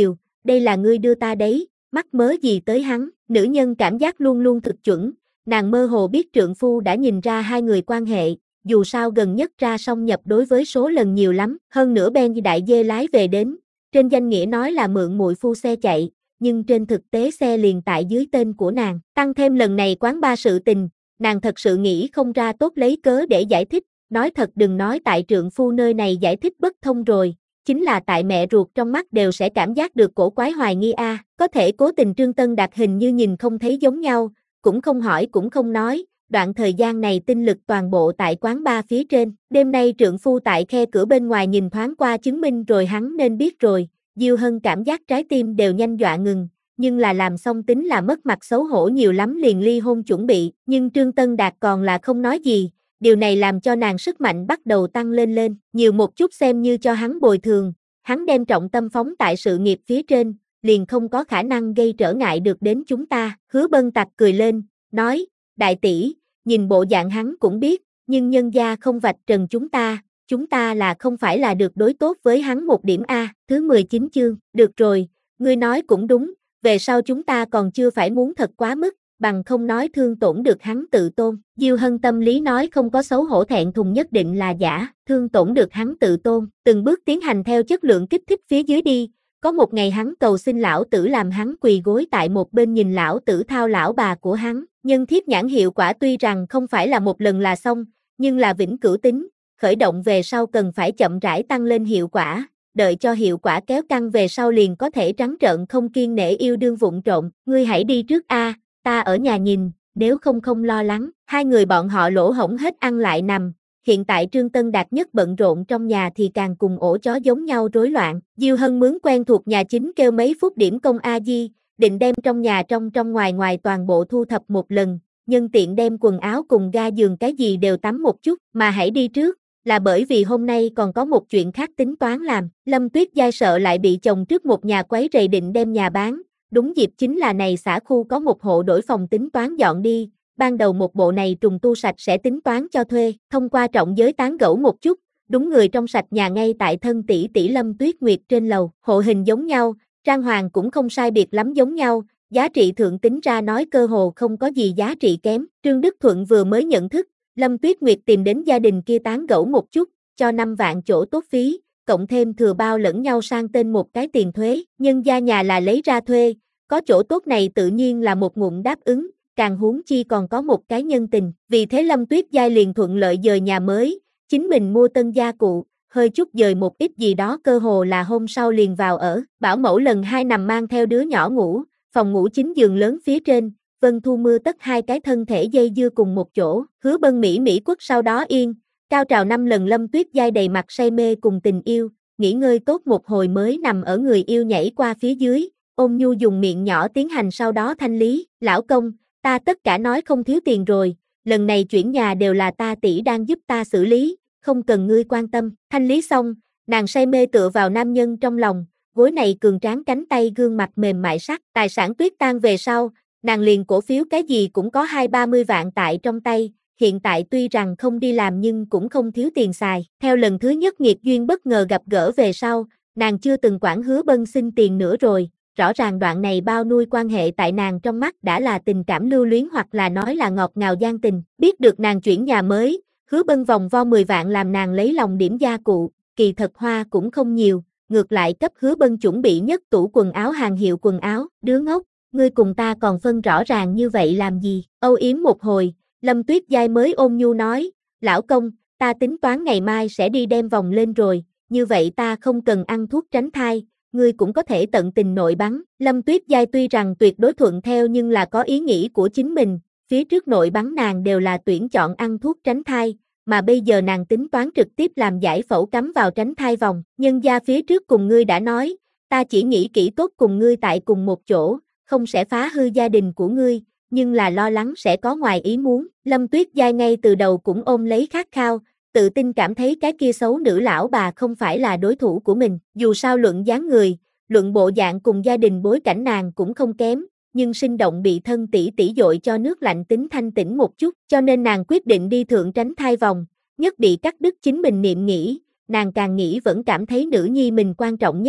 S1: đây là ngươi đưa ta đấy, mắc mớ gì tới hắn, nữ nhân cảm giác luôn luôn thực chuẩn, nàng mơ hồ biết trượng phu đã nhìn ra hai người quan hệ, dù sao gần nhất ra song nhập đối với số lần nhiều lắm, hơn nữa Ben đại dê lái về đến, trên danh nghĩa nói là mượn muội phu xe chạy, nhưng trên thực tế xe liền tại dưới tên của nàng, tăng thêm lần này quán ba sự tình, nàng thật sự nghĩ không ra tốt lấy cớ để giải thích, nói thật đừng nói tại trượng phu nơi này giải thích bất thông rồi, chính là tại mẹ ruột trong mắt đều sẽ cảm giác được cổ quái hoài nghi có thể cố tình Trương Tân Đạt hình như nhìn không thấy giống nhau, cũng không hỏi cũng không nói, đoạn thời gian này tinh lực toàn bộ tại quán ba phía trên, đêm nay trượng phu tại khe cửa bên ngoài nhìn thoáng qua chứng minh rồi hắn nên biết rồi, Diêu Hân cảm giác trái tim đều nhanh dọa ngừng, nhưng là làm xong tính là mất mặt xấu hổ nhiều lắm liền ly hôn chuẩn bị, nhưng Trương Tân Đạt còn là không nói gì, điều này làm cho nàng sức mạnh bắt đầu tăng lên, nhiều một chút xem như cho hắn bồi thường, hắn đem trọng tâm phóng tại sự nghiệp phía trên, liền không có khả năng gây trở ngại được đến chúng ta, Hứa Bân Tặc cười lên, nói, đại tỷ, nhìn bộ dạng hắn cũng biết, nhưng nhân gia không vạch trần chúng ta là không phải là được đối tốt với hắn một điểm thứ 19 chương, được rồi, ngươi nói cũng đúng, về sau chúng ta còn chưa phải muốn thật quá mức, bằng không nói thương tổn được hắn tự tôn. Diêu Hân tâm lý nói không có xấu hổ thẹn thùng nhất định là giả, thương tổn được hắn tự tôn, từng bước tiến hành theo chất lượng kích thích phía dưới đi, có một ngày hắn cầu xin lão tử làm hắn quỳ gối tại một bên nhìn lão tử thao lão bà của hắn, nhân thiết nhãn hiệu quả tuy rằng không phải là một lần là xong, nhưng là vĩnh cửu tính, khởi động về sau cần phải chậm rãi tăng lên hiệu quả, đợi cho hiệu quả kéo căng về sau liền có thể trắng trợn không kiêng nể yêu đương vụng trộm, ngươi hãy đi trước ta ở nhà nhìn, nếu không lo lắng, hai người bọn họ lỗ hổng hết ăn lại nằm, hiện tại Trương Tân Đạt nhất bận rộn trong nhà thì càng cùng ổ chó giống nhau rối loạn, Diêu Hân mướn quen thuộc nhà chính kêu mấy phút điểm công A-di, định đem trong nhà trong ngoài toàn bộ thu thập một lần, nhân tiện đem quần áo cùng ga giường cái gì đều tắm một chút, mà hãy đi trước, là bởi vì hôm nay còn có một chuyện khác tính toán làm, Lâm Tuyết Giai sợ lại bị chồng trước một nhà quấy rầy định đem nhà bán, đúng dịp chính là này xã khu có một hộ đổi phòng tính toán dọn đi, ban đầu một bộ này trùng tu sạch sẽ tính toán cho thuê, thông qua trọng giới tán gẫu một chút, đúng người trong sạch nhà ngay tại thân tỷ tỷ Lâm Tuyết Nguyệt trên lầu, hộ hình giống nhau, trang hoàng cũng không sai biệt lắm giống nhau, giá trị thượng tính ra nói cơ hồ không có gì giá trị kém, Trương Đức Thuận vừa mới nhận thức, Lâm Tuyết Nguyệt tìm đến gia đình kia tán gẫu một chút, cho 5 vạn chỗ tốt phí, cộng thêm thừa bao lẫn nhau sang tên một cái tiền thuế, nhân gia nhà là lấy ra thuê, có chỗ tốt này tự nhiên là một ngụm đáp ứng, càng huống chi còn có một cái nhân tình, vì thế Lâm Tuyết Giai liền thuận lợi dời nhà mới, chính mình mua tân gia cụ, hơi chút dời một ít gì đó cơ hồ là hôm sau liền vào ở, bảo mẫu lần 2 nằm mang theo đứa nhỏ ngủ, phòng ngủ chính giường lớn phía trên, Vân Thu Mưa tất hai cái thân thể dây dưa cùng một chỗ, Hứa Bân Mỹ quất sau đó yên, cao trào 5 lần Lâm Tuyết Giai đầy mặt say mê cùng tình yêu, nghỉ ngơi tốt một hồi mới nằm ở người yêu nhảy qua phía dưới, ôm nhu dùng miệng nhỏ tiến hành sau đó thanh lý, lão công, ta tất cả nói không thiếu tiền rồi, lần này chuyển nhà đều là ta tỷ đang giúp ta xử lý, không cần ngươi quan tâm, thanh lý xong, nàng say mê tựa vào nam nhân trong lòng, gối này cường tráng cánh tay gương mặt mềm mại sắc, tài sản tuyết tan về sau, nàng liền cổ phiếu cái gì cũng có 20-30 vạn tại trong tay, hiện tại tuy rằng không đi làm nhưng cũng không thiếu tiền xài, theo lần thứ nhất nghiệt duyên bất ngờ gặp gỡ về sau, nàng chưa từng quản Hứa Bân xin tiền nữa rồi, rõ ràng đoạn này bao nuôi quan hệ tại nàng trong mắt đã là tình cảm lưu luyến hoặc là nói là ngọt ngào gian tình, biết được nàng chuyển nhà mới, Hứa Bân vòng vo 10 vạn làm nàng lấy lòng điểm gia cụ, kỳ thật hoa cũng không nhiều, ngược lại cấp Hứa Bân chuẩn bị nhất tủ quần áo hàng hiệu quần áo, đứa ngốc, ngươi cùng ta còn phân rõ ràng như vậy làm gì, âu yếm một hồi, Lâm Tuyết Giai mới ôn nhu nói, lão công, ta tính toán ngày mai sẽ đi đem vòng lên rồi, như vậy ta không cần ăn thuốc tránh thai, ngươi cũng có thể tận tình nội bắn, Lâm Tuyết Giai tuy rằng tuyệt đối thuận theo nhưng là có ý nghĩ của chính mình, phía trước nội bắn nàng đều là tuyển chọn ăn thuốc tránh thai, mà bây giờ nàng tính toán trực tiếp làm giải phẫu cắm vào tránh thai vòng, nhân gia phía trước cùng ngươi đã nói, ta chỉ nghĩ kỹ tốt cùng ngươi tại cùng một chỗ, không sẽ phá hư gia đình của ngươi, nhưng là lo lắng sẽ có ngoài ý muốn, Lâm Tuyết Giai ngay từ đầu cũng ôm lấy khát khao, tự tin cảm thấy cái kia xấu nữ lão bà không phải là đối thủ của mình, dù sao luận dáng người, luận bộ dạng cùng gia đình bối cảnh nàng cũng không kém, nhưng sinh động bị thân tỷ tỷ dội cho nước lạnh tính thanh tĩnh một chút, cho nên nàng quyết định đi thượng tránh thai vòng, nhất bị cắt đứt chính mình niệm nghĩ, nàng càng nghĩ vẫn cảm thấy nữ nhi mình quan trọng nhất,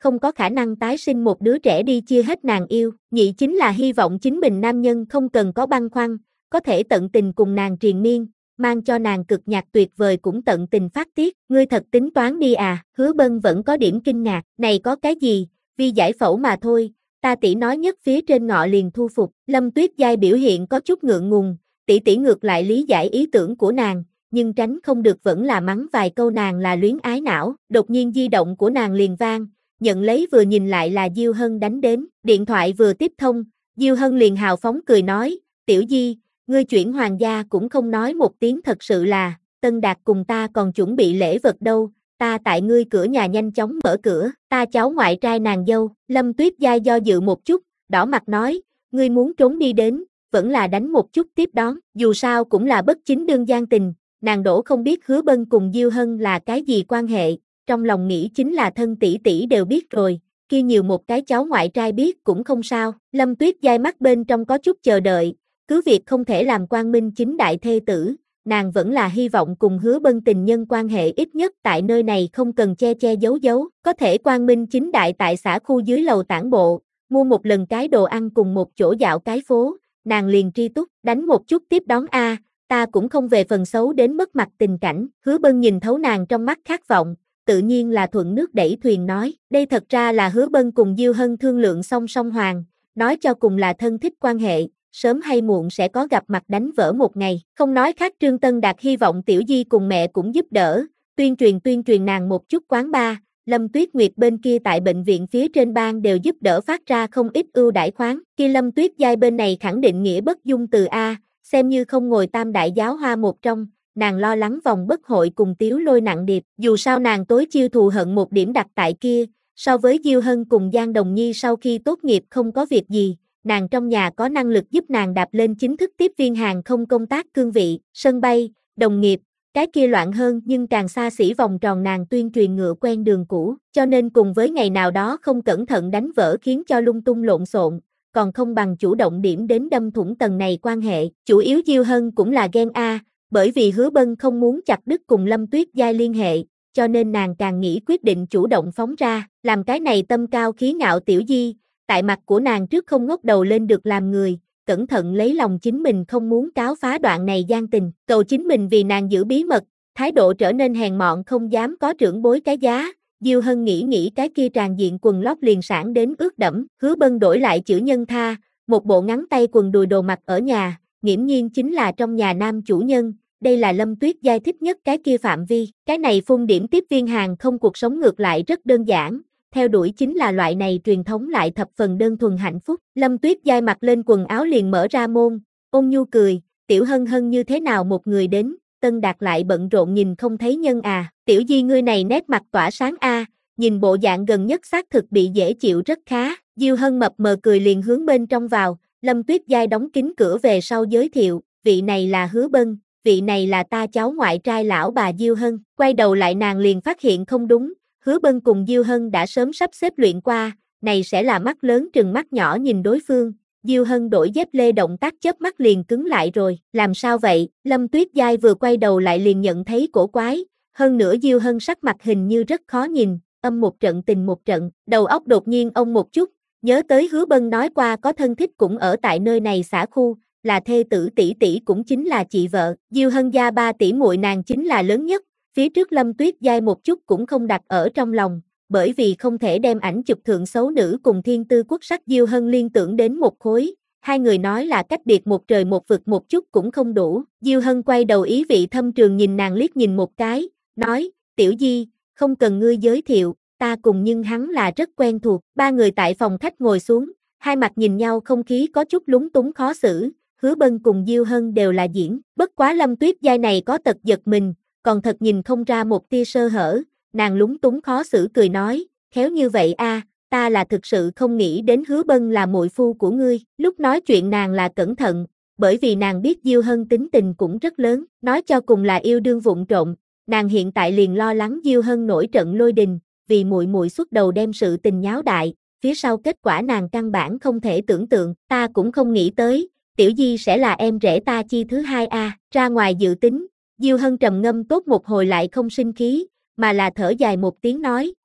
S1: không có khả năng tái sinh một đứa trẻ đi chia hết nàng yêu, nhị chính là hy vọng chính mình nam nhân không cần có băn khoăn, có thể tận tình cùng nàng triền miên, mang cho nàng cực nhạc tuyệt vời cũng tận tình phát tiết, ngươi thật tính toán đi à, Hứa Bân vẫn có điểm kinh ngạc, này có cái gì, vì giải phẫu mà thôi, ta tỷ nói nhất phía trên ngọ liền thu phục, Lâm Tuyết Giai biểu hiện có chút ngượng ngùng, tỷ ngược lại lý giải ý tưởng của nàng, nhưng tránh không được vẫn là mắng vài câu nàng là luyến ái não, đột nhiên di động của nàng liền vang, nhận lấy vừa nhìn lại là Diêu Hân đánh đến, điện thoại vừa tiếp thông, Diêu Hân liền hào phóng cười nói, Tiểu Di, ngươi chuyển hoàng gia cũng không nói một tiếng thật sự là, Tân Đạt cùng ta còn chuẩn bị lễ vật đâu, ta tại ngươi cửa nhà nhanh chóng mở cửa, ta cháu ngoại trai nàng dâu, Lâm Tuyết Giai do dự một chút, đỏ mặt nói, ngươi muốn trốn đi đến, vẫn là đánh một chút tiếp đón, dù sao cũng là bất chính đương gian tình, nàng đổ không biết Hứa Bân cùng Diêu Hân là cái gì quan hệ, trong lòng nghĩ chính là thân tỷ đều biết rồi, kia nhiều một cái cháu ngoại trai biết cũng không sao, Lâm Tuyết Giai mắt bên trong có chút chờ đợi, cứ việc không thể làm quang minh chính đại thê tử, nàng vẫn là hy vọng cùng Hứa Bân tình nhân quan hệ ít nhất tại nơi này không cần che giấu, có thể quang minh chính đại tại xã khu dưới lầu tản bộ, mua một lần cái đồ ăn cùng một chỗ dạo cái phố, nàng liền tri túc, đánh một chút tiếp đón a, ta cũng không về phần xấu đến mất mặt tình cảnh, Hứa Bân nhìn thấu nàng trong mắt khát vọng, tự nhiên là thuận nước đẩy thuyền nói, đây thật ra là Hứa Bân cùng Diêu Hân thương lượng song hoàng, nói cho cùng là thân thích quan hệ, sớm hay muộn sẽ có gặp mặt đánh vỡ một ngày, không nói khác Trương Tân Đạt hy vọng Tiểu Di cùng mẹ cũng giúp đỡ, tuyên truyền nàng một chút quán bar, Lâm Tuyết Nguyệt bên kia tại bệnh viện phía trên bang đều giúp đỡ phát ra không ít ưu đãi khoán, kia Lâm Tuyết Giai bên này khẳng định nghĩa bất dung từ A, xem như không ngồi tam đại giáo hoa một trong, nàng lo lắng vòng bất hội cùng Tiếu Lôi nặng điệp, dù sao nàng tối chiêu thù hận một điểm đặt tại kia, so với Diêu Hân cùng Giang Đồng Nhi sau khi tốt nghiệp không có việc gì, nàng trong nhà có năng lực giúp nàng đạp lên chính thức tiếp viên hàng không công tác cương vị, sân bay, đồng nghiệp, cái kia loạn hơn nhưng càng xa xỉ vòng tròn nàng tuyên truyền ngựa quen đường cũ, cho nên cùng với ngày nào đó không cẩn thận đánh vỡ khiến cho lung tung lộn xộn, còn không bằng chủ động điểm đến đâm thủng tầng này quan hệ, chủ yếu Diêu Hân cũng là ghen A, bởi vì Hứa Bân không muốn chặt đứt cùng Lâm Tuyết Giai liên hệ, cho nên nàng càng nghĩ quyết định chủ động phóng ra, làm cái này tâm cao khí ngạo Tiểu Di, tại mặt của nàng trước không ngóc đầu lên được làm người, cẩn thận lấy lòng chính mình không muốn cáo phá đoạn này gian tình, cầu chính mình vì nàng giữ bí mật, thái độ trở nên hèn mọn không dám có trưởng bối cái giá, Diêu Hân nghĩ cái kia tràn diện quần lót liền sản đến ướt đẫm, Hứa Bân đổi lại chữ nhân tha, một bộ ngắn tay quần đùi đồ mặc ở nhà, nghiễm nhiên chính là trong nhà nam chủ nhân, đây là Lâm Tuyết Giai thích nhất cái kia phạm vi, cái này phun điểm tiếp viên hàng không cuộc sống ngược lại rất đơn giản. Theo đuổi chính là loại này truyền thống lại thập phần đơn thuần hạnh phúc. Lâm Tuyết Giai mặc lên quần áo liền mở ra môn, ôn nhu cười, Tiểu Hân Hân như thế nào một người đến, Tân Đạt lại bận rộn nhìn không thấy nhân à, Tiểu Di ngươi này nét mặt tỏa sáng a, nhìn bộ dạng gần nhất xác thực bị dễ chịu rất khá, Diêu Hân mập mờ cười liền hướng bên trong vào, Lâm Tuyết Giai đóng kín cửa về sau giới thiệu, vị này là Hứa Bân, vị này là ta cháu ngoại trai lão bà Diêu Hân, quay đầu lại nàng liền phát hiện không đúng. Hứa Bân cùng Diêu Hân đã sớm sắp xếp luyện qua, này sẽ là mắt lớn trừng mắt nhỏ nhìn đối phương, Diêu Hân đổi dép lê động tác chớp mắt liền cứng lại rồi, làm sao vậy, Lâm Tuyết Giai vừa quay đầu lại liền nhận thấy cổ quái, hơn nữa Diêu Hân sắc mặt hình như rất khó nhìn, âm một trận tình một trận, đầu óc đột nhiên ông một chút, nhớ tới Hứa Bân nói qua có thân thích cũng ở tại nơi này xã khu, là thê tử tỷ cũng chính là chị vợ, Diêu Hân gia ba tỷ muội nàng chính là lớn nhất. Phía trước Lâm Tuyết Giai một chút cũng không đặt ở trong lòng, bởi vì không thể đem ảnh chụp thượng xấu nữ cùng thiên tư quốc sắc Diêu Hân liên tưởng đến một khối, hai người nói là cách biệt một trời một vực một chút cũng không đủ, Diêu Hân quay đầu ý vị thâm trường nhìn nàng liếc nhìn một cái, nói, Tiểu Di, không cần ngươi giới thiệu, ta cùng nhưng hắn là rất quen thuộc, ba người tại phòng khách ngồi xuống, hai mặt nhìn nhau không khí có chút lúng túng khó xử, Hứa Bân cùng Diêu Hân đều là diễn, bất quá Lâm Tuyết Giai này có tật giật mình, còn thật nhìn không ra một tia sơ hở, nàng lúng túng khó xử cười nói, khéo như vậy a, ta là thực sự không nghĩ đến Hứa Bân là muội phu của ngươi, lúc nói chuyện nàng là cẩn thận, bởi vì nàng biết Diêu Hân tính tình cũng rất lớn, nói cho cùng là yêu đương vụng trộm, nàng hiện tại liền lo lắng Diêu Hân nổi trận lôi đình, vì muội xuất đầu đem sự tình nháo đại, phía sau kết quả nàng căn bản không thể tưởng tượng, ta cũng không nghĩ tới, Tiểu Di sẽ là em rể ta chi thứ hai a, ra ngoài dự tính. Diêu Hân trầm ngâm tốt một hồi lại không sinh khí, mà là thở dài một tiếng nói,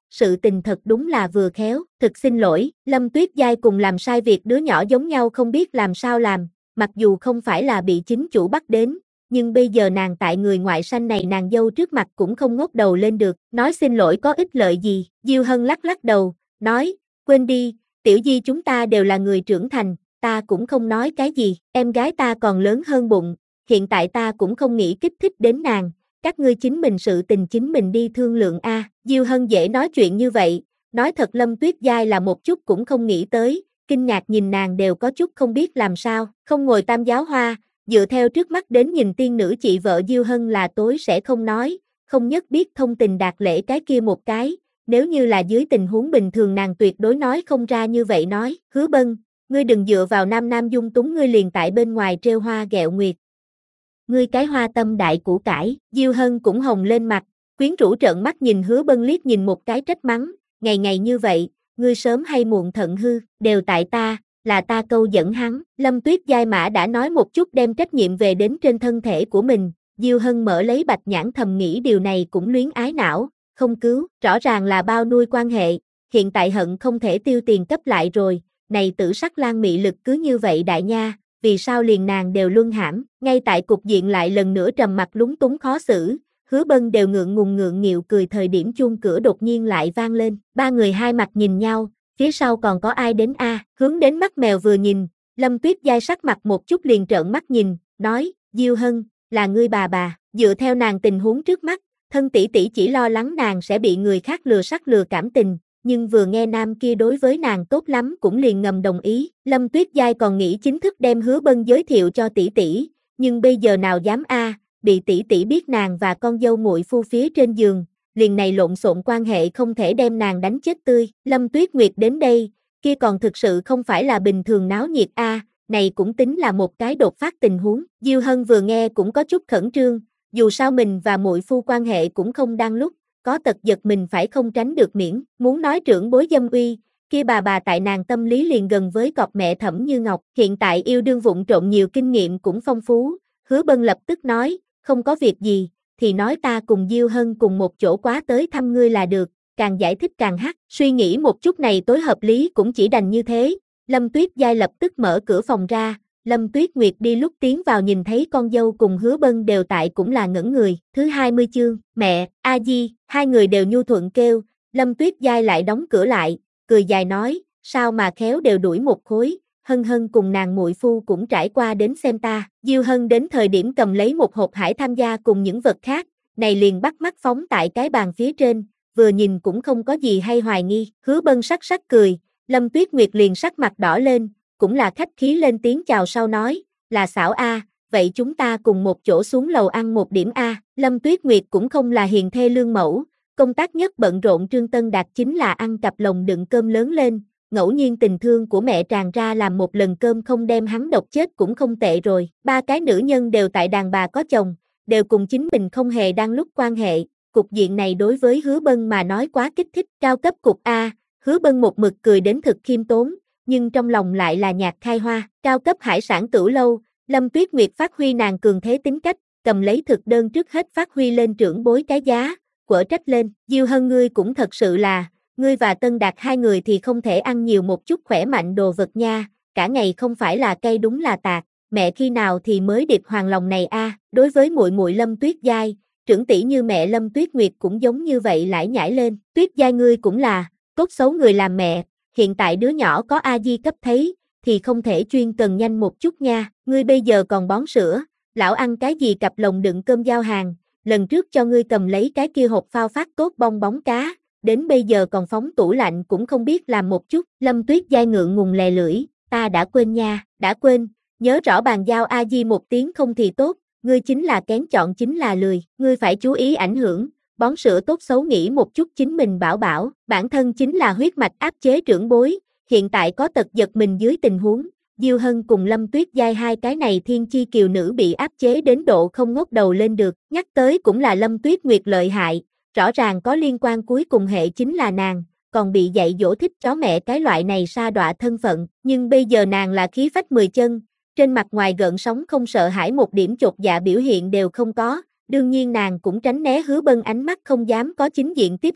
S1: sự tình thật đúng là vừa khéo, thực xin lỗi, Lâm Tuyết Giai cùng làm sai việc đứa nhỏ giống nhau không biết làm sao làm, mặc dù không phải là bị chính chủ bắt đến, nhưng bây giờ nàng tại người ngoại sanh này nàng dâu trước mặt cũng không ngóc đầu lên được, nói xin lỗi có ích lợi gì, Diêu Hân lắc lắc đầu, nói, quên đi, Tiểu Di chúng ta đều là người trưởng thành, ta cũng không nói cái gì, em gái ta còn lớn hơn bụng, hiện tại ta cũng không nghĩ kích thích đến nàng, các ngươi chính mình sự tình chính mình đi thương lượng a. Diêu Hân dễ nói chuyện như vậy, nói thật Lâm Tuyết Giai là một chút cũng không nghĩ tới, kinh ngạc nhìn nàng đều có chút không biết làm sao, không ngồi tam giáo hoa, dựa theo trước mắt đến nhìn tiên nữ chị vợ Diêu Hân là tối sẽ không nói, không nhất biết thông tình đạt lễ cái kia một cái, nếu như là dưới tình huống bình thường nàng tuyệt đối nói không ra như vậy nói, Hứa Bân, ngươi đừng dựa vào nam nam dung túng ngươi liền tại bên ngoài trêu hoa ghẹo nguyệt. Ngươi cái hoa tâm đại củ cải, Diêu Hân cũng hồng lên mặt, quyến rũ trợn mắt nhìn Hứa Bân liếc nhìn một cái trách mắng, ngày ngày như vậy, ngươi sớm hay muộn thận hư, đều tại ta, là ta câu dẫn hắn, Lâm Tuyết Giai Mã đã nói một chút đem trách nhiệm về đến trên thân thể của mình, Diêu Hân mở lấy bạch nhãn thầm nghĩ điều này cũng luyến ái não, không cứu, rõ ràng là bao nuôi quan hệ, hiện tại hận không thể tiêu tiền cấp lại rồi, này Tử Sắc Lan mị lực cứ như vậy đại nha, vì sao liền nàng đều luân hãm, ngay tại cục diện lại lần nữa trầm mặt lúng túng khó xử, Hứa Bân đều ngượng ngùng ngượng nghịu cười thời điểm chuông cửa đột nhiên lại vang lên, ba người hai mặt nhìn nhau, phía sau còn có ai đến a? Hướng đến mắt mèo vừa nhìn, Lâm Tuyết Giai sắc mặt một chút liền trợn mắt nhìn, nói, Diêu Hân, là ngươi bà, dựa theo nàng tình huống trước mắt, thân tỷ tỷ chỉ lo lắng nàng sẽ bị người khác lừa sắc lừa cảm tình, nhưng vừa nghe nam kia đối với nàng tốt lắm cũng liền ngầm đồng ý, Lâm Tuyết Giai còn nghĩ chính thức đem Hứa Bân giới thiệu cho tỷ tỷ, nhưng bây giờ nào dám a, bị tỷ tỷ biết nàng và con dâu muội phu phía trên giường, liền này lộn xộn quan hệ không thể đem nàng đánh chết tươi, Lâm Tuyết Nguyệt đến đây, kia còn thực sự không phải là bình thường náo nhiệt a, này cũng tính là một cái đột phát tình huống, Diêu Hân vừa nghe cũng có chút khẩn trương, dù sao mình và muội phu quan hệ cũng không đang lúc, có tật giật mình phải không tránh được miễn, muốn nói trưởng bối dâm uy, kia bà tại nàng tâm lý liền gần với cọp mẹ Thẩm Như Ngọc, hiện tại yêu đương vụng trộn nhiều kinh nghiệm cũng phong phú, Hứa Bân lập tức nói, không có việc gì, thì nói ta cùng Diêu Hân cùng một chỗ quá tới thăm ngươi là được, càng giải thích càng hắc, suy nghĩ một chút này tối hợp lý cũng chỉ đành như thế, Lâm Tuyết Giai lập tức mở cửa phòng ra, Lâm Tuyết Nguyệt đi lúc tiến vào nhìn thấy con dâu cùng Hứa Bân đều tại cũng là ngẩn người, thứ 20 chương, mẹ, A Di, hai người đều nhu thuận kêu, Lâm Tuyết Giai lại đóng cửa lại, cười dài nói, sao mà khéo đều đuổi một khối, Hân Hân cùng nàng muội phu cũng trải qua đến xem ta, Diêu Hân đến thời điểm cầm lấy một hộp hải tham gia cùng những vật khác, này liền bắt mắt phóng tại cái bàn phía trên, vừa nhìn cũng không có gì hay hoài nghi, Hứa Bân sắc sắc cười, Lâm Tuyết Nguyệt liền sắc mặt đỏ lên, cũng là khách khí lên tiếng chào sau nói, là xảo a, vậy chúng ta cùng một chỗ xuống lầu ăn một điểm a. Lâm Tuyết Nguyệt cũng không là hiền thê lương mẫu, công tác nhất bận rộn Trương Tân Đạt chính là ăn cặp lồng đựng cơm lớn lên, ngẫu nhiên tình thương của mẹ tràn ra làm một lần cơm không đem hắn độc chết cũng không tệ rồi, ba cái nữ nhân đều tại đàn bà có chồng, đều cùng chính mình không hề đang lúc quan hệ, cục diện này đối với Hứa Bân mà nói quá kích thích, cao cấp cục a, Hứa Bân một mực cười đến thực khiêm tốn, nhưng trong lòng lại là nhạc khai hoa, cao cấp hải sản tửu lâu, Lâm Tuyết Nguyệt phát huy nàng cường thế tính cách, cầm lấy thực đơn trước hết phát huy lên trưởng bối cái giá, quở trách lên, Diêu Hân ngươi cũng thật sự là, ngươi và Tân Đạt hai người thì không thể ăn nhiều một chút khỏe mạnh đồ vật nha, cả ngày không phải là cây đúng là tạc, mẹ khi nào thì mới điệp hoàng lòng này a, đối với muội muội Lâm Tuyết Giai, trưởng tỷ như mẹ Lâm Tuyết Nguyệt cũng giống như vậy lải nhải lên, Tuyết Giai ngươi cũng là, cốt xấu người làm mẹ, hiện tại đứa nhỏ có A Di cấp thấy, thì không thể chuyên cần nhanh một chút nha, ngươi bây giờ còn bón sữa, lão ăn cái gì cặp lồng đựng cơm giao hàng, lần trước cho ngươi cầm lấy cái kia hộp phao phát tốt bong bóng cá, đến bây giờ còn phóng tủ lạnh cũng không biết làm một chút, Lâm Tuyết Giai ngượng ngùng lè lưỡi, ta đã quên nha, đã quên, nhớ rõ bàn giao A Di một tiếng không thì tốt, ngươi chính là kén chọn chính là lười, ngươi phải chú ý ảnh hưởng. Bón sữa tốt xấu nghĩ một chút chính mình bảo, bản thân chính là huyết mạch áp chế trưởng bối, hiện tại có tật giật mình dưới tình huống, Diêu Hân cùng Lâm Tuyết Giai hai cái này thiên chi kiều nữ bị áp chế đến độ không ngóc đầu lên được, nhắc tới cũng là Lâm Tuyết Nguyệt lợi hại, rõ ràng có liên quan cuối cùng hệ chính là nàng, còn bị dạy dỗ thích chó mẹ cái loại này sa đọa thân phận, nhưng bây giờ nàng là khí phách 10 chân, trên mặt ngoài gợn sóng không sợ hãi một điểm chột dạ biểu hiện đều không có. Đương nhiên nàng cũng tránh né Hứa Bân ánh mắt không dám có chính diện tiếp xúc,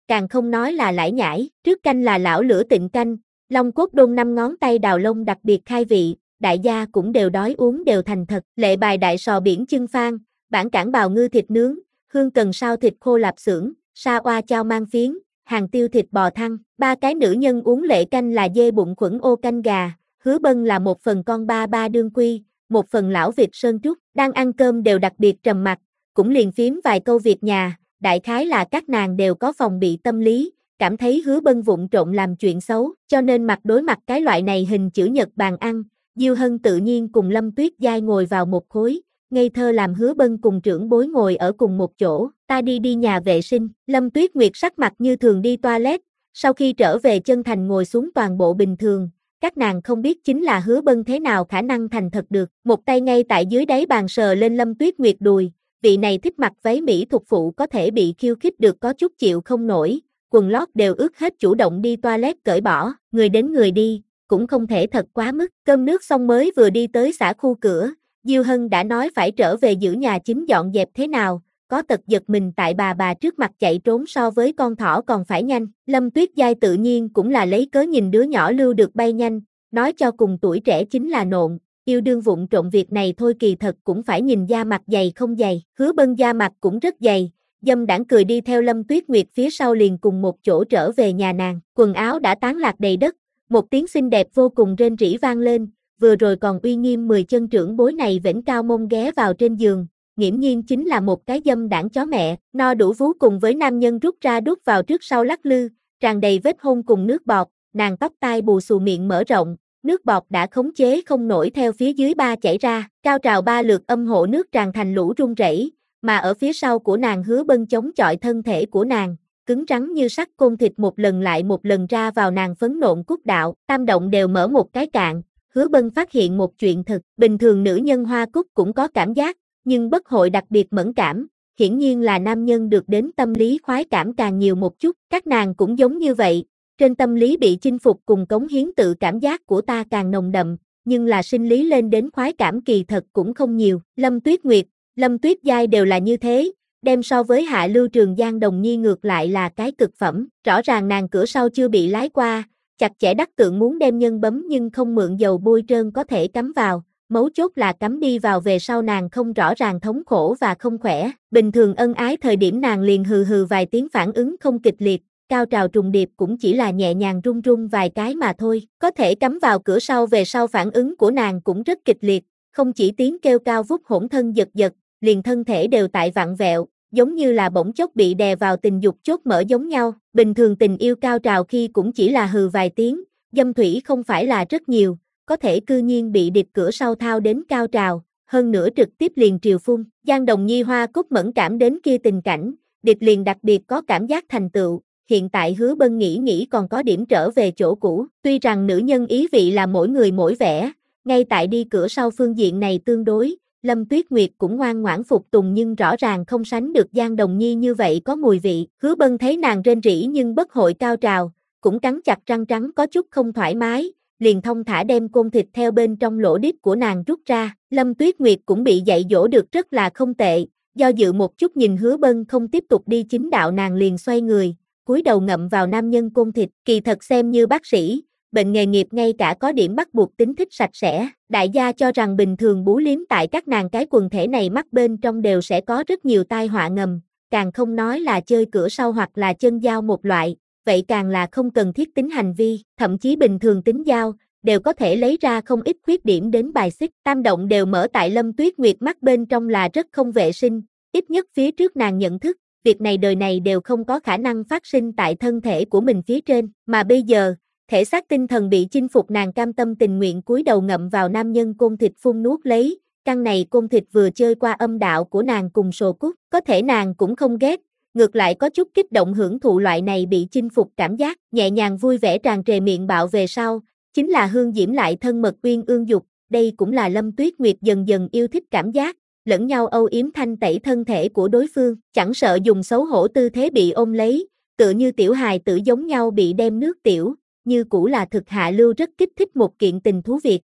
S1: càng không nói là lải nhải. Trước canh là lão lửa tịnh canh, long cốt đôn 5 ngón tay đào lông đặc biệt khai vị, đại gia cũng đều đói uống đều thành thật. Lệ bài đại sò biển chưng phan, bản cảng bào ngư thịt nướng, hương cần sao thịt khô lạp xưởng, sa oa chao mang phiến, hàng tiêu thịt bò thăn. 3 cái nữ nhân uống lệ canh là dê bụng khuẩn ô canh gà, Hứa Bân là 1 phần con ba ba đương quy, 1 phần lão vịt sơn trúc. Đang ăn cơm đều đặc biệt trầm mặc, cũng liền phím vài câu việc nhà, đại khái là các nàng đều có phòng bị tâm lý, cảm thấy Hứa Bân vụng trộn làm chuyện xấu, cho nên mặt đối mặt cái loại này hình chữ nhật bàn ăn, Diêu Hân tự nhiên cùng Lâm Tuyết Giai ngồi vào một khối, ngây thơ làm Hứa Bân cùng trưởng bối ngồi ở cùng một chỗ. Ta đi nhà vệ sinh. Lâm Tuyết Nguyệt sắc mặt như thường đi toilet, sau khi trở về chân thành ngồi xuống toàn bộ bình thường. Các nàng không biết chính là Hứa Bân thế nào khả năng thành thật được. Một tay ngay tại dưới đáy bàn sờ lên Lâm Tuyết Nguyệt đùi, vị này thích mặc váy mỹ thuộc phụ có thể bị khiêu khích được có chút chịu không nổi, quần lót đều ướt hết chủ động đi toilet cởi bỏ, người đến người đi, cũng không thể thật quá mức. Cơm nước xong mới vừa đi tới xã khu cửa, Diêu Hân đã nói phải trở về giữ nhà chính dọn dẹp thế nào, có tật giật mình tại bà trước mặt chạy trốn so với con thỏ còn phải nhanh. Lâm Tuyết Giai tự nhiên cũng là lấy cớ nhìn đứa nhỏ lưu được bay nhanh, nói cho cùng tuổi trẻ chính là nộn, yêu đương vụng trộm việc này thôi kỳ thật cũng phải nhìn da mặt dày không dày. Hứa Bân da mặt cũng rất dày, dâm đãng cười đi theo Lâm Tuyết Nguyệt phía sau liền cùng một chỗ trở về nhà nàng, quần áo đã tán lạc đầy đất, một tiếng xinh đẹp vô cùng rên rỉ vang lên, vừa rồi còn uy nghiêm 10 chân trưởng bối này vểnh cao mông ghé vào trên giường, nghiễm nhiên chính là một cái dâm đảng chó mẹ, no đủ vú cùng với nam nhân rút ra đút vào trước sau lắc lư, tràn đầy vết hôn cùng nước bọt, nàng tóc tai bù xù miệng mở rộng, nước bọt đã khống chế không nổi theo phía dưới ba chảy ra, cao trào 3 lượt âm hộ nước tràn thành lũ rung rẩy, mà ở phía sau của nàng Hứa Bân chống chọi thân thể của nàng, cứng rắn như sắt côn thịt một lần lại một lần ra vào nàng phấn nộn cúc đạo, tam động đều mở một cái cạn. Hứa Bân phát hiện một chuyện thật, bình thường nữ nhân hoa cúc cũng có cảm giác, nhưng bất hội đặc biệt mẫn cảm, hiển nhiên là nam nhân được đến tâm lý khoái cảm càng nhiều một chút, các nàng cũng giống như vậy, trên tâm lý bị chinh phục cùng cống hiến tự cảm giác của ta càng nồng đậm, nhưng là sinh lý lên đến khoái cảm kỳ thật cũng không nhiều. Lâm Tuyết Nguyệt, Lâm Tuyết Giai đều là như thế, đem so với Hạ Lưu Trường Giang Đồng Nhi ngược lại là cái cực phẩm, rõ ràng nàng cửa sau chưa bị lái qua, chặt chẽ đắc tượng muốn đem nhân bấm nhưng không mượn dầu bôi trơn có thể cắm vào, mấu chốt là cắm đi vào về sau nàng không rõ ràng thống khổ và không khỏe, bình thường ân ái thời điểm nàng liền hừ hừ vài tiếng phản ứng không kịch liệt, cao trào trùng điệp cũng chỉ là nhẹ nhàng run run vài cái mà thôi, có thể cắm vào cửa sau về sau phản ứng của nàng cũng rất kịch liệt, không chỉ tiếng kêu cao vút hỗn thân giật giật, liền thân thể đều tại vặn vẹo, giống như là bỗng chốc bị đè vào tình dục chốt mở giống nhau, bình thường tình yêu cao trào khi cũng chỉ là hừ vài tiếng, dâm thủy không phải là rất nhiều, có thể cư nhiên bị địch cửa sau thao đến cao trào, hơn nữa trực tiếp liền triều phun. Giang Đồng Nhi hoa cúc mẫn cảm đến kia tình cảnh, địch liền đặc biệt có cảm giác thành tựu, hiện tại Hứa Bân nghĩ còn có điểm trở về chỗ cũ, tuy rằng nữ nhân ý vị là mỗi người mỗi vẻ, ngay tại đi cửa sau phương diện này tương đối, Lâm Tuyết Nguyệt cũng ngoan ngoãn phục tùng nhưng rõ ràng không sánh được Giang Đồng Nhi như vậy có mùi vị. Hứa Bân thấy nàng rên rỉ nhưng bất hội cao trào, cũng cắn chặt răng trắng có chút không thoải mái, liền thông thả đem côn thịt theo bên trong lỗ đít của nàng rút ra. Lâm Tuyết Nguyệt cũng bị dạy dỗ được rất là không tệ, do dự một chút nhìn Hứa Bân không tiếp tục đi chính đạo nàng liền xoay người, cúi đầu ngậm vào nam nhân côn thịt, kỳ thật xem như bác sĩ. Bệnh nghề nghiệp ngay cả có điểm bắt buộc tính thích sạch sẽ, đại gia cho rằng bình thường bú liếm tại các nàng cái quần thể này mắc bên trong đều sẽ có rất nhiều tai họa ngầm, càng không nói là chơi cửa sau hoặc là chân dao một loại, vậy càng là không cần thiết tính hành vi, thậm chí bình thường tính dao, đều có thể lấy ra không ít khuyết điểm đến bài xích, tam động đều mở tại Lâm Tuyết Nguyệt mắt bên trong là rất không vệ sinh, ít nhất phía trước nàng nhận thức, việc này đời này đều không có khả năng phát sinh tại thân thể của mình phía trên, mà bây giờ, thể xác tinh thần bị chinh phục nàng cam tâm tình nguyện cúi đầu ngậm vào nam nhân côn thịt phun nuốt lấy, căn này côn thịt vừa chơi qua âm đạo của nàng cùng sồ cút, có thể nàng cũng không ghét, ngược lại có chút kích động hưởng thụ loại này bị chinh phục cảm giác, nhẹ nhàng vui vẻ tràn trề miệng bạo về sau, chính là hương diễm lại thân mật uyên ương dục, đây cũng là Lâm Tuyết Nguyệt dần dần yêu thích cảm giác, lẫn nhau âu yếm thanh tẩy thân thể của đối phương, chẳng sợ dùng xấu hổ tư thế bị ôm lấy, tựa như tiểu hài tử giống nhau bị đem nước tiểu, như cũ là thực hạ lưu rất kích thích một kiện tình thú việc.